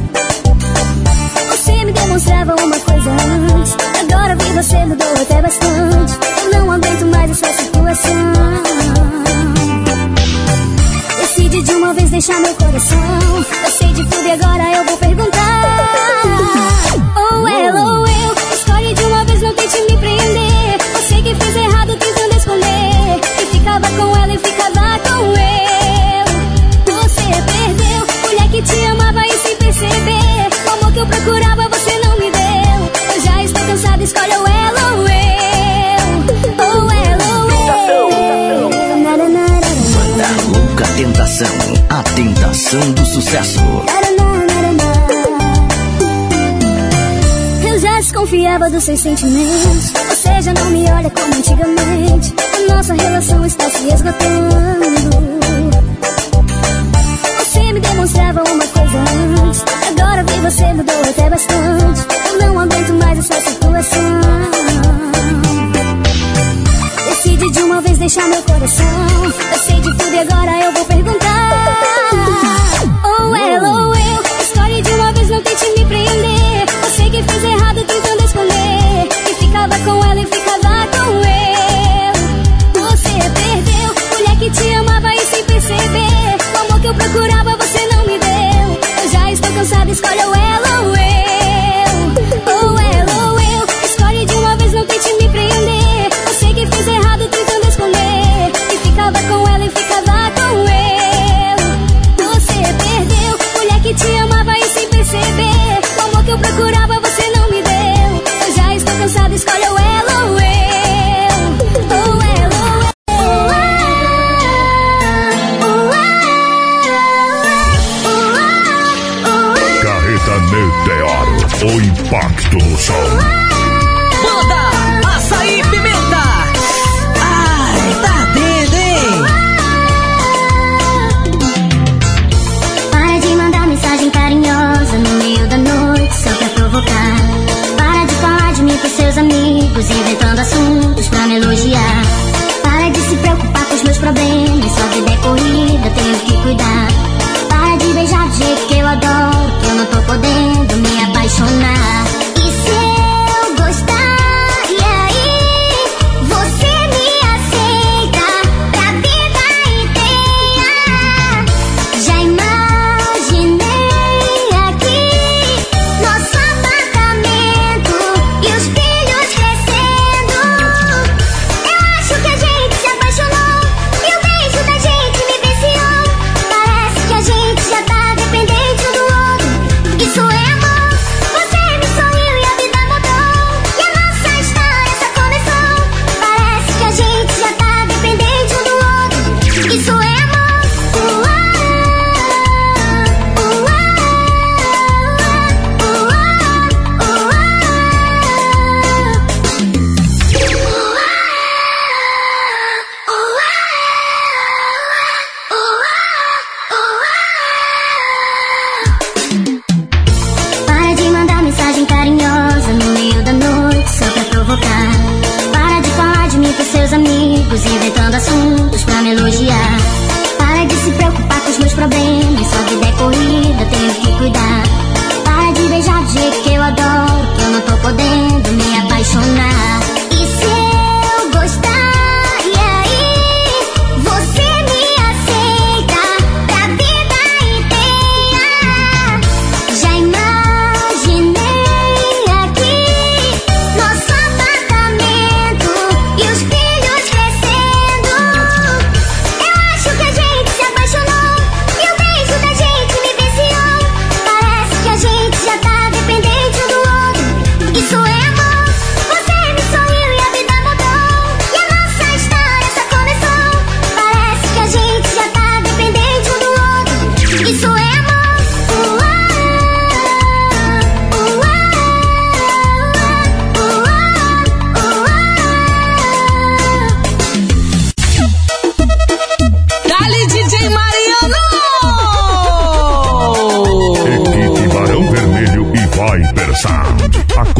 Você me demonstrava uma coisa antes, agora vi você mudou até bastante. Eu não aguento mais essa situação. Decide de uma vez deixar meu coração. Eu sei de tudo e agora eu vou perguntar. Ou ela ou eu, escolhe de uma vez, não tente me prender. Você que fez errado tentando esconder, e ficava com ela e ficava com eu. Você perdeu, mulher que te amava e sem perceber. O amor que eu procurava você não me deu. Eu já estou cansada, escolhe ou ela ou eu. Ou ela ou eu. Banda Louca Tentação, a tentação do sucesso. Eu já desconfiava dos seus sentimentos, você já não me olha como antigamente. A nossa relação está se esgotando. Você me demonstrava uma coisa antes, agora vi você mudou até bastante. Eu não aguento mais essa situação. Decide de uma vez deixar meu coração. Eu sei de tudo e agora eu vou perguntar. Ou ela ou eu, escolhe de uma vez, não tente me prender. Você que fez errado tentando esconder, e ficava com ela e ficava com eu. Você perdeu, mulher que te amava e sem perceber. O amor que eu procurava você não me deu. Eu já estou cansada, escolhe ou ela ou eu. Ou ela ou eu, escolhe de uma vez, não tente me prender. Você que fez errado tentando esconder, e ficava com ela e ficava com eu.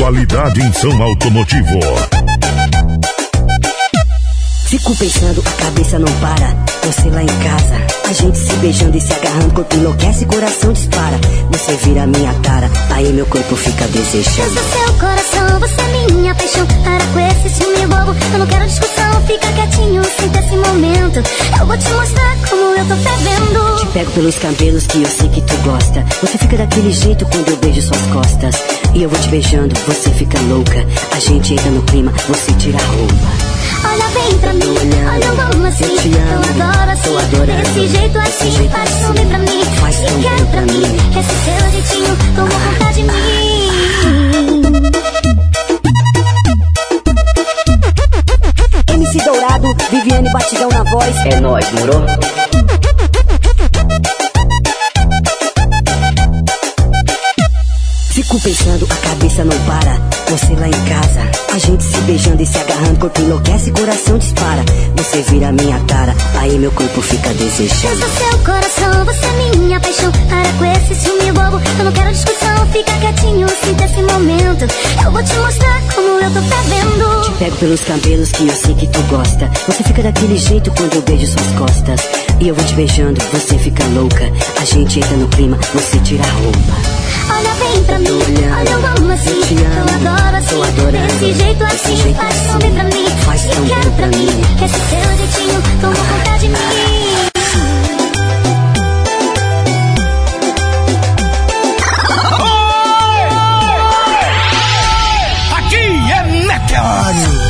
qualidade em som automotivo. Fico pensando, a cabeça não para. Você lá em casa, a gente se beijando e se agarrando. Corpo enlouquece, coração dispara. Você vira minha tara, aí meu corpo fica desejando. Eu sou seu coração, você é minha paixão. Para com esse ciúme bobo, eu não quero discussão. Fica quietinho, sinta esse momento. Eu vou te mostrar como eu tô fervendo. Te pego pelos cabelos que eu sei que tu gosta. Você fica daquele jeito quando eu beijo suas costas. E eu vou te beijando, você fica louca. A gente entra no clima, você tira a roupa. Olha bem pra mim, olha eu amo assim. Eu adoro assim, desse jeito assim. Faz tão bem pra mim, e quero pra mim. Esse seu jeitinho tomou conta de mim. MC Dourado, Viviane Batidão na voz. É nóis, moro? Fico pensando, a cabeça não para. Você lá em casa, a gente se beijando e se agarrando. Corpo enlouquece, coração dispara. Você vira minha tara, aí meu corpo fica desejando. Eu sou seu coração, você é minha paixão. Para com esse ciúme bobo, eu não quero discussão. Fica quietinho, sinta esse momento. Eu vou te mostrar como eu tô fervendo. Te pego pelos cabelos que eu sei que tu gosta. Você fica daquele jeito quando eu beijo suas costas. E eu vou te beijando, você fica louca. A gente entra no clima, você tira a roupa. Olha bem pra mim, olha eu amo assim. Eu adoro assim, desse jeito assim. Faz tão bem pra mim, e quero pra mim. Esse seu jeitinho tomou conta de mim. Aqui é Meteoro.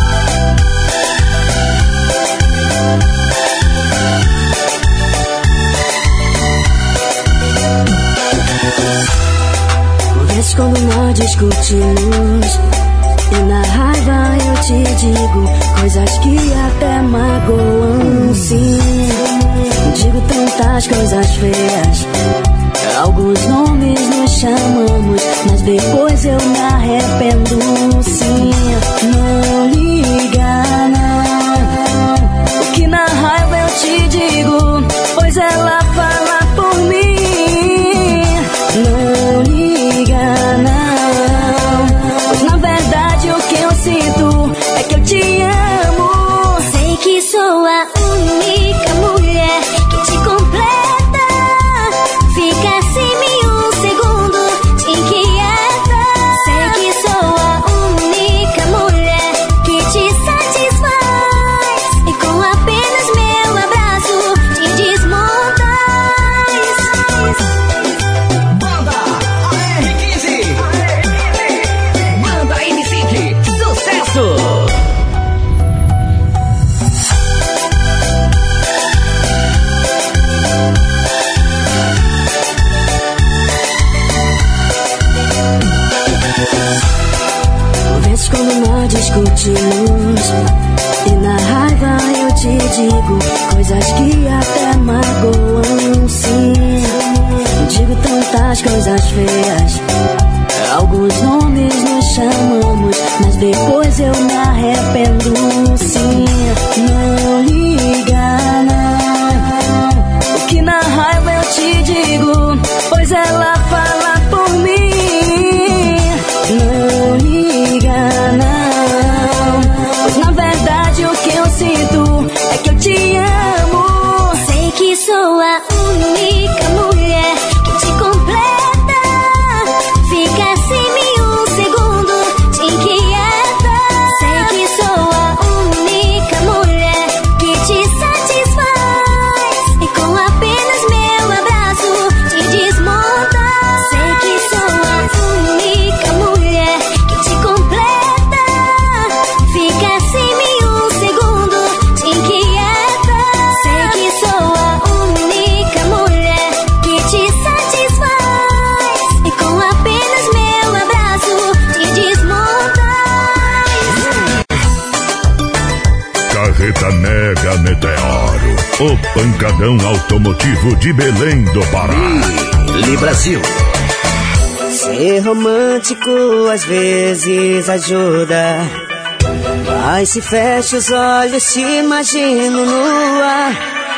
Quando nós discutimos e na raiva eu te digo coisas que até magoam, sim. Digo tantas coisas feias, alguns nomes nos chamamos, mas depois eu me arrependo, sim. Não liga não, o que na raiva eu te digo, pois ela fala por mim. Não liga não, pois na verdade o que eu sinto é que eu te amo. Sei que sou a única mulher que te completa. Fica sem mim um segundo, te inquieta. Sei que sou a única mulher que te satisfaz, e com apenas meu abraço te desmontas. Banda AR15, Banda M5, sucesso! Vezes quando nós discutimos e na raiva eu te digo coisas que até magoam, sim. Digo tantas coisas feias, alguns nomes nos chamamos, mas depois eu me arrependo, sim. Não liga não, o que na raiva eu te digo, pois ela fala por mim. Não liga não, pois na verdade o que eu sinto é que eu te amo. Sei que sou a única mulher que te completa. Fica sem mim um segundo, te inquieta. Sei que sou a única mulher que te satisfaz, e com apenas meu abraço te desmonta. Sei que sou a única mulher que te completa. Fica sem mim um segundo, te inquieta. Sei que sou a única mulher que te satisfaz, e com apenas meu abraço te desmonta. Carreta Mega Meteoro, o pancadão automotivo de Belém do Pará. Li Brasil. Ser romântico às vezes ajuda, mas se fecha os olhos te imagino nua.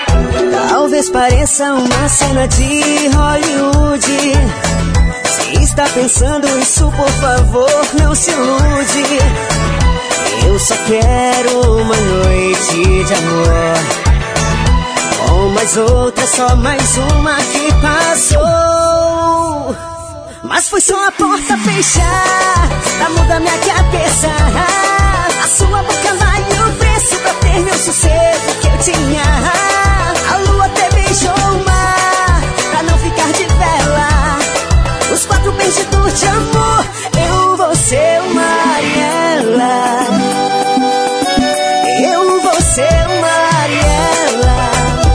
Talvez pareça uma cena de Hollywood. Se está pensando isso, por favor, não se ilude. Eu só quero uma noite de amor, com mais outra, só mais uma que passou. Mas foi só a porta fechar pra mudar minha cabeça. A sua boca vale o preço pra ter meu sossego que eu tinha. A lua até beijou o mar pra não ficar de vela. Os 4 perdidos de amor, eu, você, o mar e ela. Eu, você, o mar e ela.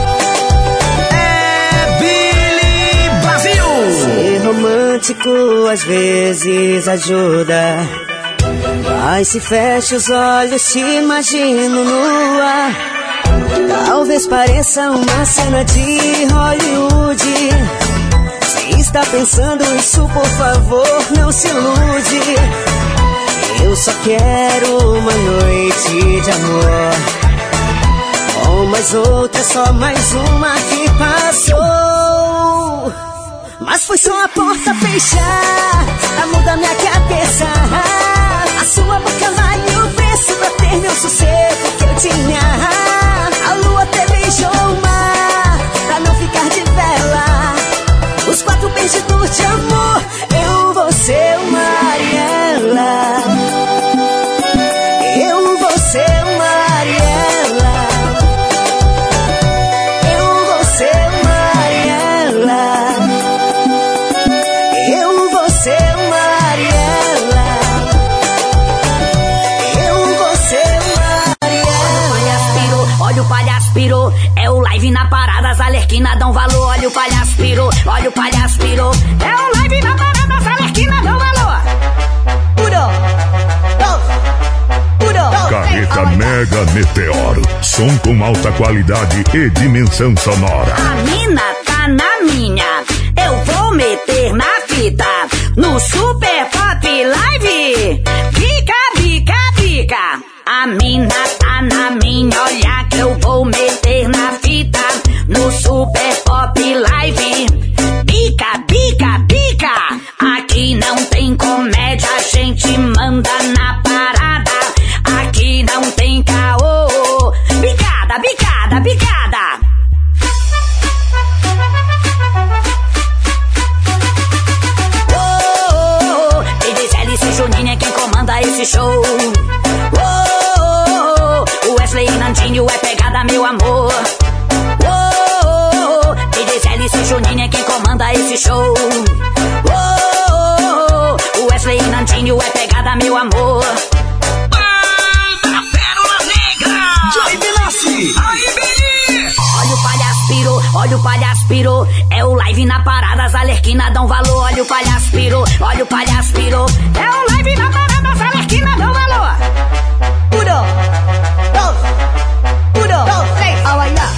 É Billy Brasil. Ser romântico às vezes ajuda, mas se fecha os olhos te imagino nua. Talvez pareça uma cena de Hollywood. Se está pensando isso, por favor, não se ilude. Eu só quero uma noite de amor, com mais outra, só mais uma que passou. Mas foi só a porta fechar pra mudar minha cabeça. A sua boca vale o preço pra ter meu sossego que eu tinha. A lua até beijou o mar pra não ficar de vela. Os 4 perdidos de amor, eu, você, o mar e ela. Eu, você, o mar e ela. Eu, você, o mar e ela. Eu, você, o mar e ela. Eu, você, o mar e ela. Olha o palhaço pirou, é o live na parada, as alerquinas dão valor. Olha o palhaço pirou, olha o palhaço pirou, é o live na parada, as alerquinas dão valor. Carreta Mega Meteoro, som com alta qualidade e dimensão sonora. A mina tá na minha, eu vou meter na fita, no Super Pop Live. Fica, fica, fica. A mina tá na minha, olha que eu vou meter na fita, no Super Pop Live. Pica, pica, pica. Aqui não tem comédia, a gente manda na parada. Aqui não tem caô. Picada, picada, picada. Oh, oh, oh. E diz Alice Juninho é quem comanda esse show. Oh, oh, oh. O Wesley e Nandinho é pegada, meu amor. Oh, oh, oh. E diz Alice Juninho é quem comanda esse show. Oh, oh, oh. O Wesley e Nandinho é pegada, meu amor. Olha o palhaço pirou, olha o palhaço pirou, é o live na parada, as alerquinas dão valor. Olha o palhaço pirou, olha o palhaço pirou, é o live na parada, as alerquinas dão valor. 1, 2, 1, 2, 3, a bailar.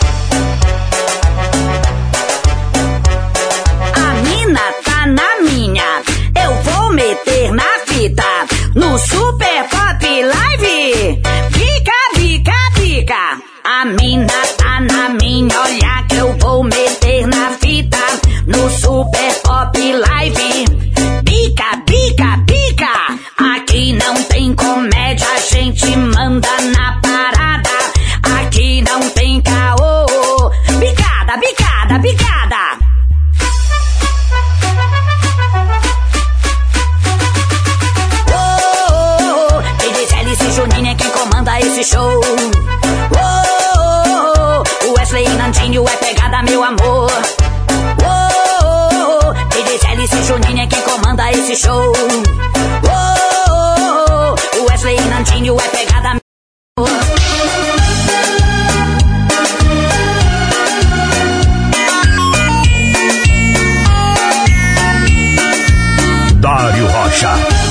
A mina tá na minha, eu vou meter na fita, no Super Pop Live. Fica, fica, fica. A mina tá na minha, olha que eu vou meter na fita, no Super Pop Live. Pica, pica, pica. Aqui não tem comédia, a gente manda na parada. Aqui não tem caô. Picada, picada, picada. Oh, oh, oh. E diz Alice Juninho é quem comanda esse show. O Wesley e Nandinho é pegada, meu amor. Oh, oh, oh. E diz Alice Juninho é quem comanda esse show. Oh, oh, oh. O Wesley e Nandinho é pegada, meu amor. Dário Rocha.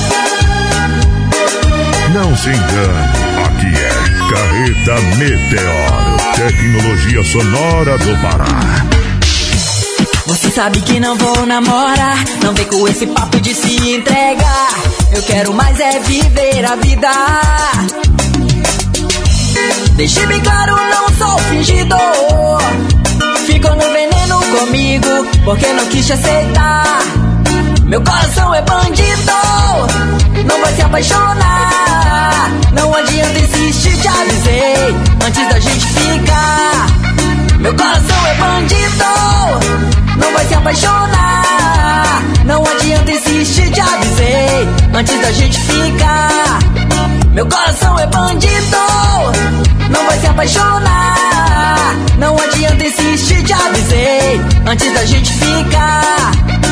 Não se engane, aqui é Carreta Meteoro, tecnologia sonora do Pará. Você sabe que não vou namorar, não vem com esse papo de se entregar. Eu quero mais é viver a vida. Deixe bem claro, não sou fingidor. Ficou no veneno comigo, porque não quis te aceitar. Meu coração é bandido, não vai se apaixonar. Não adianta insistir, te avisei antes da gente ficar. Meu coração é bandido, não vai se apaixonar. Não adianta insistir, te avisei antes da gente ficar. Meu coração é bandido, não vai se apaixonar. Não adianta insistir, te avisei antes da gente ficar.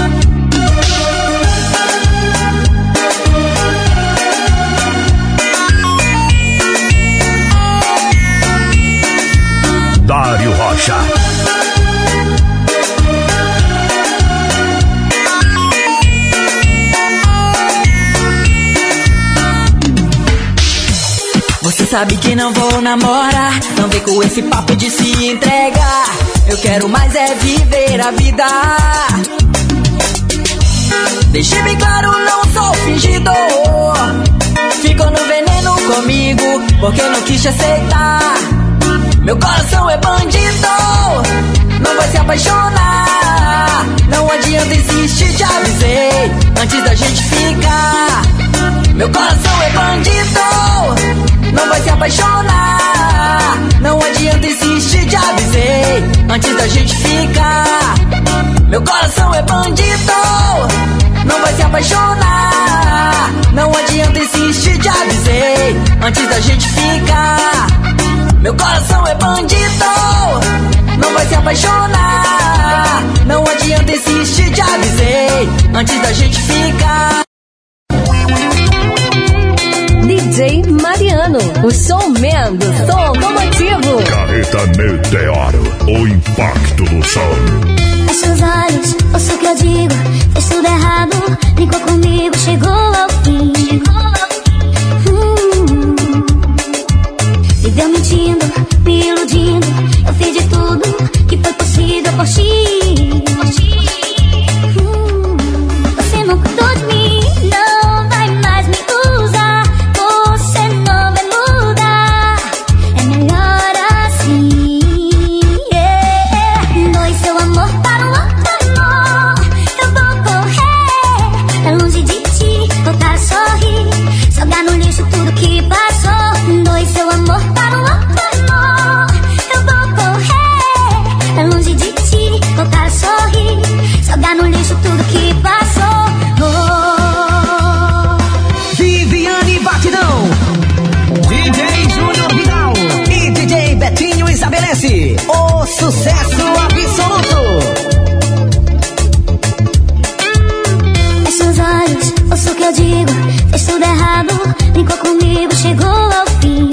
Dário Rocha. Você sabe que não vou namorar, não vem com esse papo de se entregar. Eu quero mais é viver a vida. Deixei bem claro, não sou fingidor. Ficou no veneno comigo, porque não quis te aceitar. Meu coração é bandido, não vai se apaixonar. Não adianta insistir, te avisei antes da gente ficar. Meu coração é bandido, não vai se apaixonar. Não adianta insistir, te avisei antes da gente ficar. Meu coração é bandido, não vai se apaixonar. Não adianta insistir, te avisei antes da gente ficar. Meu coração é bandido, não vai se apaixonar. Não adianta insistir, te avisei antes da gente ficar. DJ Mariano, o showman do som automotivo. Carreta Meteoro, o impacto do som. Fecha os olhos, ouça o que eu digo. Fez tudo errado, brincou comigo, chegou ao fim. Viveu mentindo, me iludindo. Eu fiz de tudo que foi possível por ti. Você não cuidou de mim, não vai mais me usar. Você não vai mudar, é melhor assim. Doe seu amor para um outro amor. Eu vou correr pra longe de ti, voltar a sorrir, jogar no lixo tudo que passou. Doe seu amor para um outro amor. Eu vou correr pra longe de ti, voltar a sorrir, jogar no lixo tudo que passou. Viviane Batidão, DJ Júnior Vidal e DJ Betinho estabelece o sucesso absoluto. Fecha os olhos, ouça o que eu digo. Fez tudo errado, brincou comigo, chegou ao fim.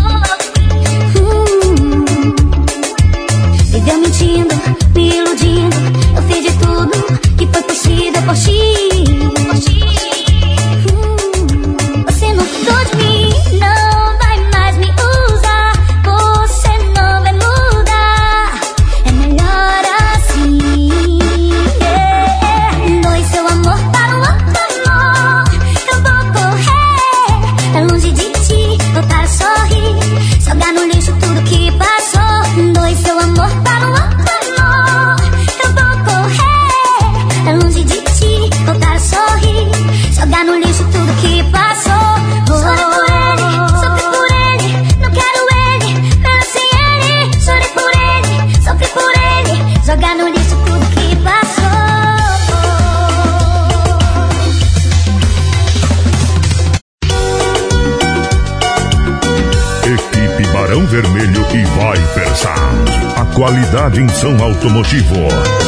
Viveu mentindo, me iludindo. Eu fiz de tudo que foi possível por ti. Você não cuidou de mim, não vai mais me usar. Você não vai mudar, é melhor assim. Doe seu amor para um outro amor. Eu vou correr pra longe de ti, voltar a sorrir, jogar no lixo tudo que passou. Doe seu amor para um outro amor. Eu vou correr pra longe de ti, voltar a sorrir, jogar no lixo tudo que passou. Chorei por ele, não quero ele, melhor sem ele. Chorei por ele, sofri por ele, jogar no lixo tudo que passou. Equipe Barão Vermelho e Vai Persar. A qualidade em som automotivo.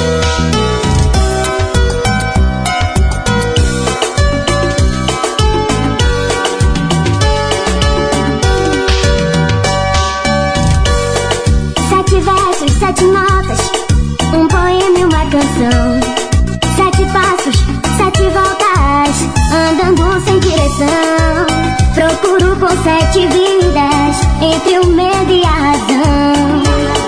Sete versos, sete notas, um poema e uma canção. Sete passos, sete voltas, andando sem direção. Procuro com sete vidas, entre o medo e a razão.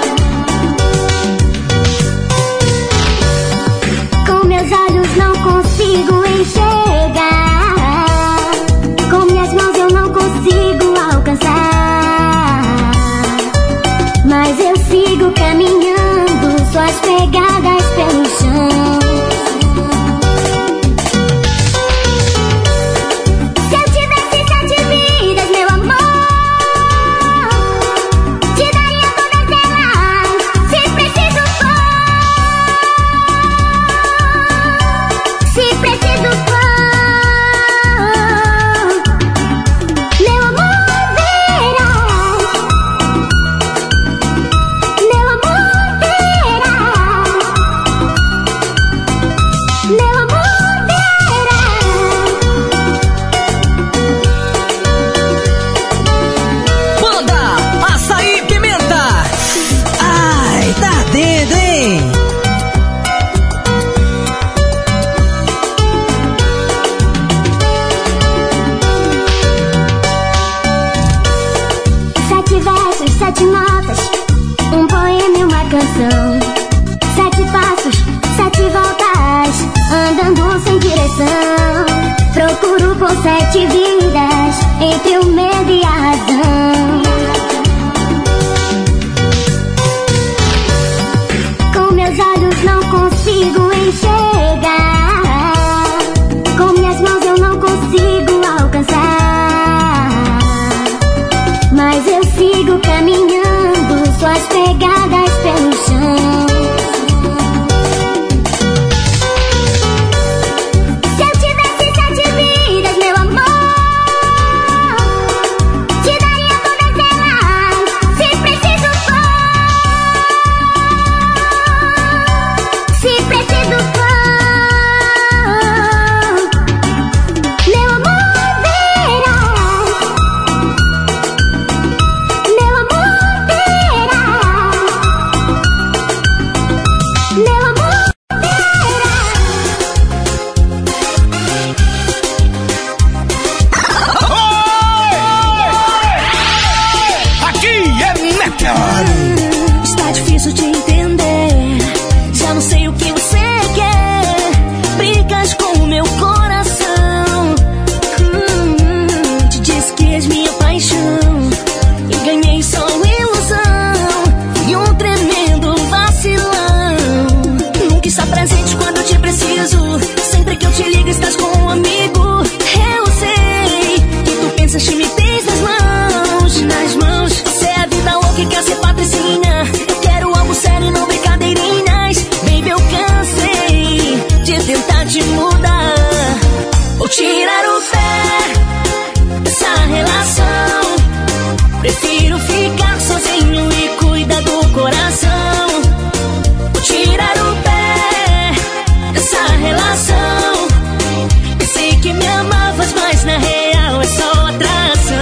Com meus olhos não consigo enxergar, com minhas mãos eu não consigo alcançar, mas eu sigo caminhando, suas pegadas pelo chão. 7 notas, um poema e uma canção. 7 passos, 7 voltas, andando sem direção. Procuro por 7 vidas, entre o medo e a razão. Com meus olhos não consigo enxergar, com minhas mãos eu não consigo alcançar, mas eu sigo caminhando, suas pegadas pelo chão. Se eu tivesse 7 vidas, meu amor, te daria todas elas, se preciso for. Se preciso for, meu amor verá, meu amor verá, meu amor Aqui é Meteoro. Está difícil de entender, já não sei o que você quer. Brigas com o meu coração. Te disse que és minha paixão e ganhei só ilusão. E um tremendo vacilão. Nunca está presente quando eu te preciso. Sempre que eu te ligo estás com um amigo. Eu sei que tu pensas que me tens nas mãos, nas mãos. Você é a vida louca e quer ser patricinha. Eu quero algo sério e não brincadeirinhas. Baby, eu cansei de tentar te mudar ou tirar o pé dessa relação. Prefiro ficar sozinho e cuidar do coração. Ou tirar o pé dessa relação. Pensei que me amavas, mas na real é só atração.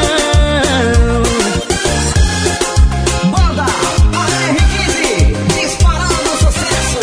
Banda AR15, disparando sucesso.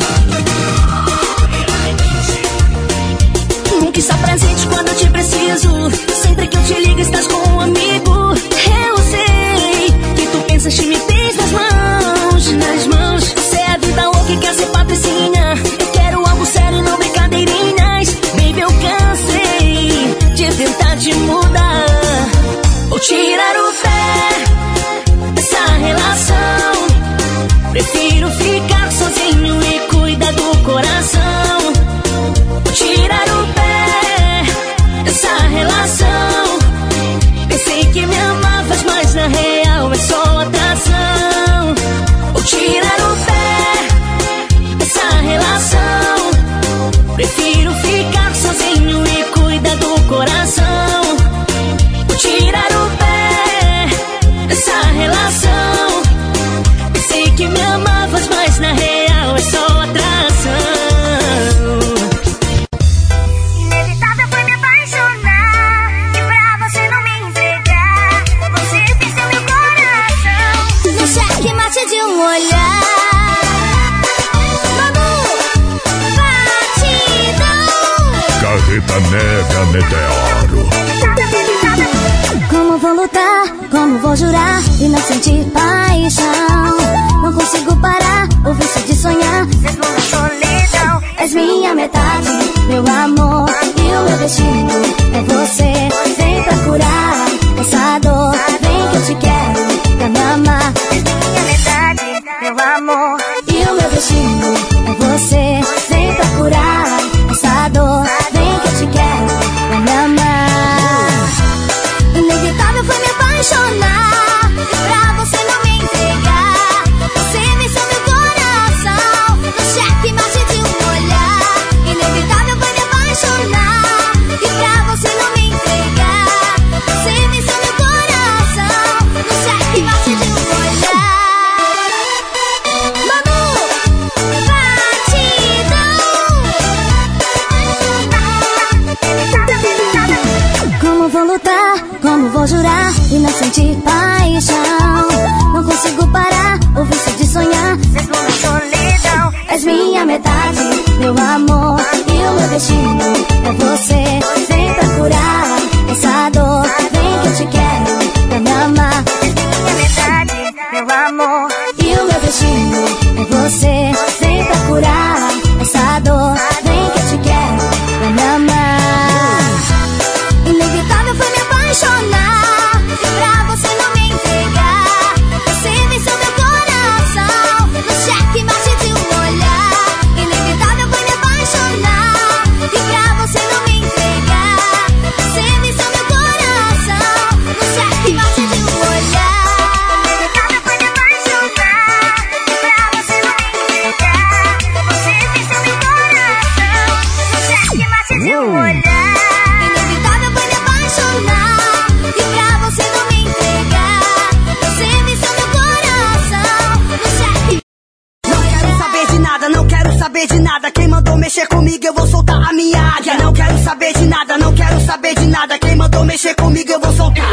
Nunca está presente quando eu te preciso. Sempre que eu te ligo estás com um amigo. Eu sei que tu pensas que me tens nas mãos, nas mãos. Você é a vida louca e quer ser patricinha. Eu quero algo sério e não brincadeirinhas. Baby, eu cansei de tentar te mudar ou tirar o pé dessa relação. Prefiro ficar sozinho e cuidar do coração. Ou tirar o pé dessa relação. Pensei que me amavas, mas na real é só atração. Ou tirar o pé dessa relação. Prefiro ficar sozinho e cuidar do coração. Ou tirar o pé dessa relação. Pensei que me amavas, mas na real é só atração. Inevitável foi me apaixonar e pra você não me entregar. Você venceu meu coração no cheque mate de um olhar. Carreta Mega Meteoro. Como vou lutar, como vou jurar e não sentir paixão? Não consigo parar o vício de sonhar, mesmo na solidão. És minha metade, meu amor e o meu destino é você. Vem procurar essa dor, vem que eu te quero pra me amar. És minha metade, meu amor e o meu destino é você. Vem procurar essa dor, vem que eu te quero pra me amar. saber de nada. Quem mandou mexer comigo, eu vou soltar a minha águia. Não quero saber de nada, não quero saber de nada. Quem mandou mexer comigo, eu vou soltar.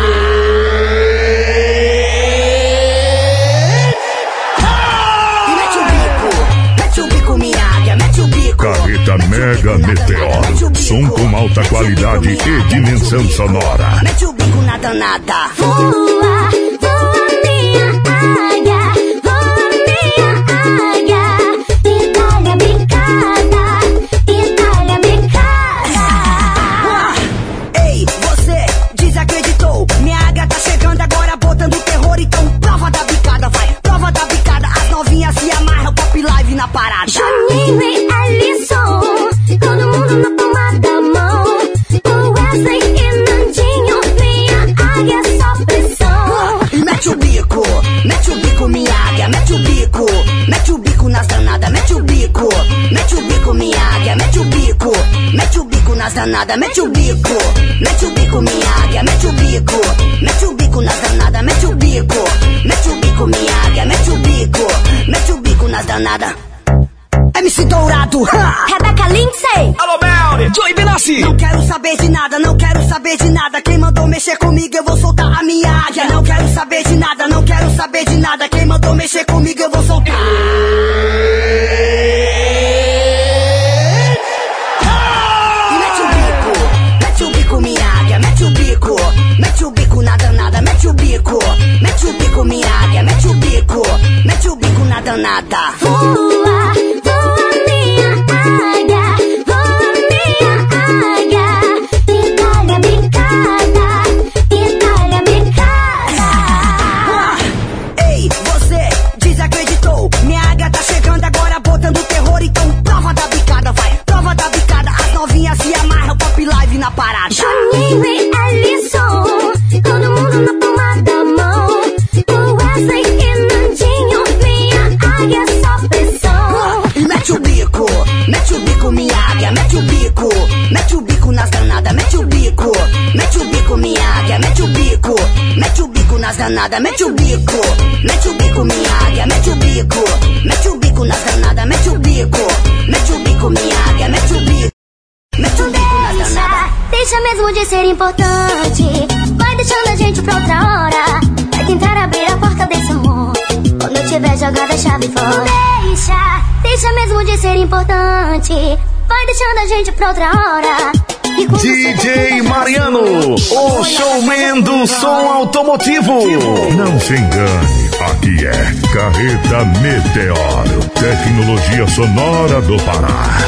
Mete o bico, minha águia, mete o bico. Carreta Mega Meteoro. Som com alta qualidade e dimensão sonora. Mete o bico na danada. Voa, voa minha águia, voa minha águia. Itália bicada, Itália bicada. Ei, você desacreditou. Minha águia tá chegando agora botando terror. Então prova da bicada, vai, prova da bicada. As novinhas se amarram, pop live na parada. Juninho e Alisson, todo mundo na palma da mão. O Wesley e Nandinho, minha águia só pressão. Mete o bico, minha águia, mete o bico nas danadas, mete o bico, minha águia, mete o bico nas danadas, mete o bico, minha águia, mete o bico nas danadas, mete o bico, minha águia, mete o bico nas danadas. MC Dourado, Rebeca Lindsay, Alô, Mel, Joey Benassi. Não quero saber de nada, não quero saber de nada. Quem mandou mexer comigo, eu vou soltar a minha águia. Não quero saber de nada, não quero saber de nada. Quem mandou mexer comigo, eu vou soltar. Mete o bico, minha águia, mete o bico na danada, mete o bico, minha águia, mete o bico na danada. voa, voa minha águia, voa minha águia. Itália bicada, Itália bicada. Ei, você desacreditou. Minha águia tá chegando agora botando terror. Então prova da bicada, vai, prova da bicada. As novinhas se amarram, pop live na parada. Juninho e Alisson, todo mundo na palma da mão. O Wesley e Nandinho, minha águia só pressão. Mete o bico, minha águia, mete o bico nas danadas, mete o bico, minha águia, mete o bico nas danadas, mete o bico, minha águia, mete o bico nas danadas, mete o bico, minha águia, mete o bico nas danadas. Deixa mesmo de ser importante, vai deixando a gente pra outra hora. Vai tentar abrir a porta desse amor quando eu tiver jogado a chave fora. Deixa mesmo de ser importante, vai deixando a gente pra outra hora. DJ Mariano, o showman do som automotivo. Não se engane, aqui é Carreta Meteoro, tecnologia sonora do Pará.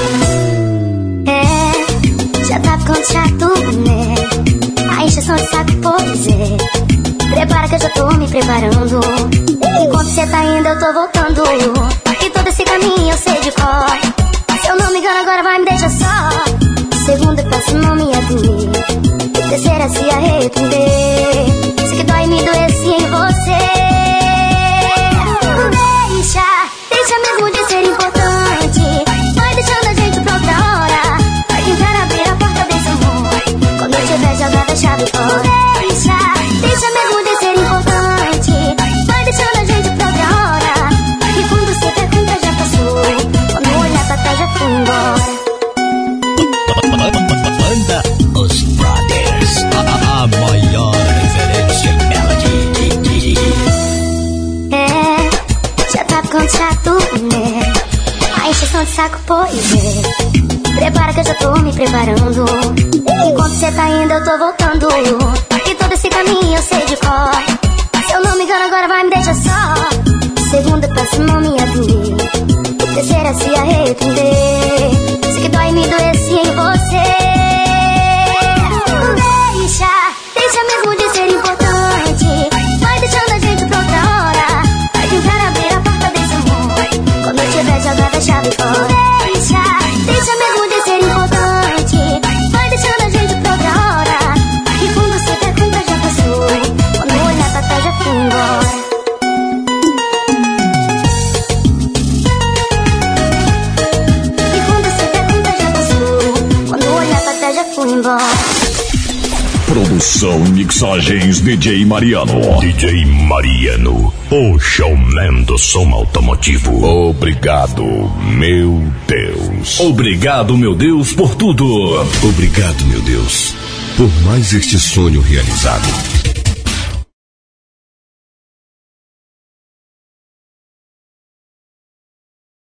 Já tá ficando chato, né? A encheção de saco por dizer. Prepara que eu já tô me preparando. Enquanto cê tá indo, eu tô voltando. E todo esse caminho eu sei de cor. Se eu não me engano, agora vai me deixar só. Segunda classe não me admire. Terceira se arrepender. Se que dói me doer sim em você. Deixa mesmo de ser importante. Vai deixando a gente pra outra hora. Vai tentar abrir a porta desse amor quando eu tiver jogado a chave fora. Deixa mesmo de ser importante. Vai deixando a gente pra outra hora. E quando você pergunta já passou. Quando olhar pra trás já foi embora. Banda Os Brothers, a maior referência em melody. Já tá ficando chato, né? A encheção de saco, pois é. Prepara que eu já tô me preparando. Enquanto cê tá indo, eu tô voltando. E todo esse caminho eu sei de cor. Se eu não me engano, agora vai me deixar só. Segunda classe não me admire. Terceira se arrepender. Se que dói me doer sim em você. Deixa mesmo de ser importante. Vai deixando a gente pra outra hora. Vai tentar abrir a porta desse amor quando eu tiver jogado a chave fora. Deixa mesmo de ser importante. Vai deixando a gente pra outra hora. E quando você pergunta já passou. Quando olhar pra trás já foi embora. Produção e mixagens DJ Mariano. DJ Mariano, o showman do som automotivo. Obrigado, meu Deus. Obrigado, meu Deus, por tudo. Obrigado, meu Deus, por mais este sonho realizado.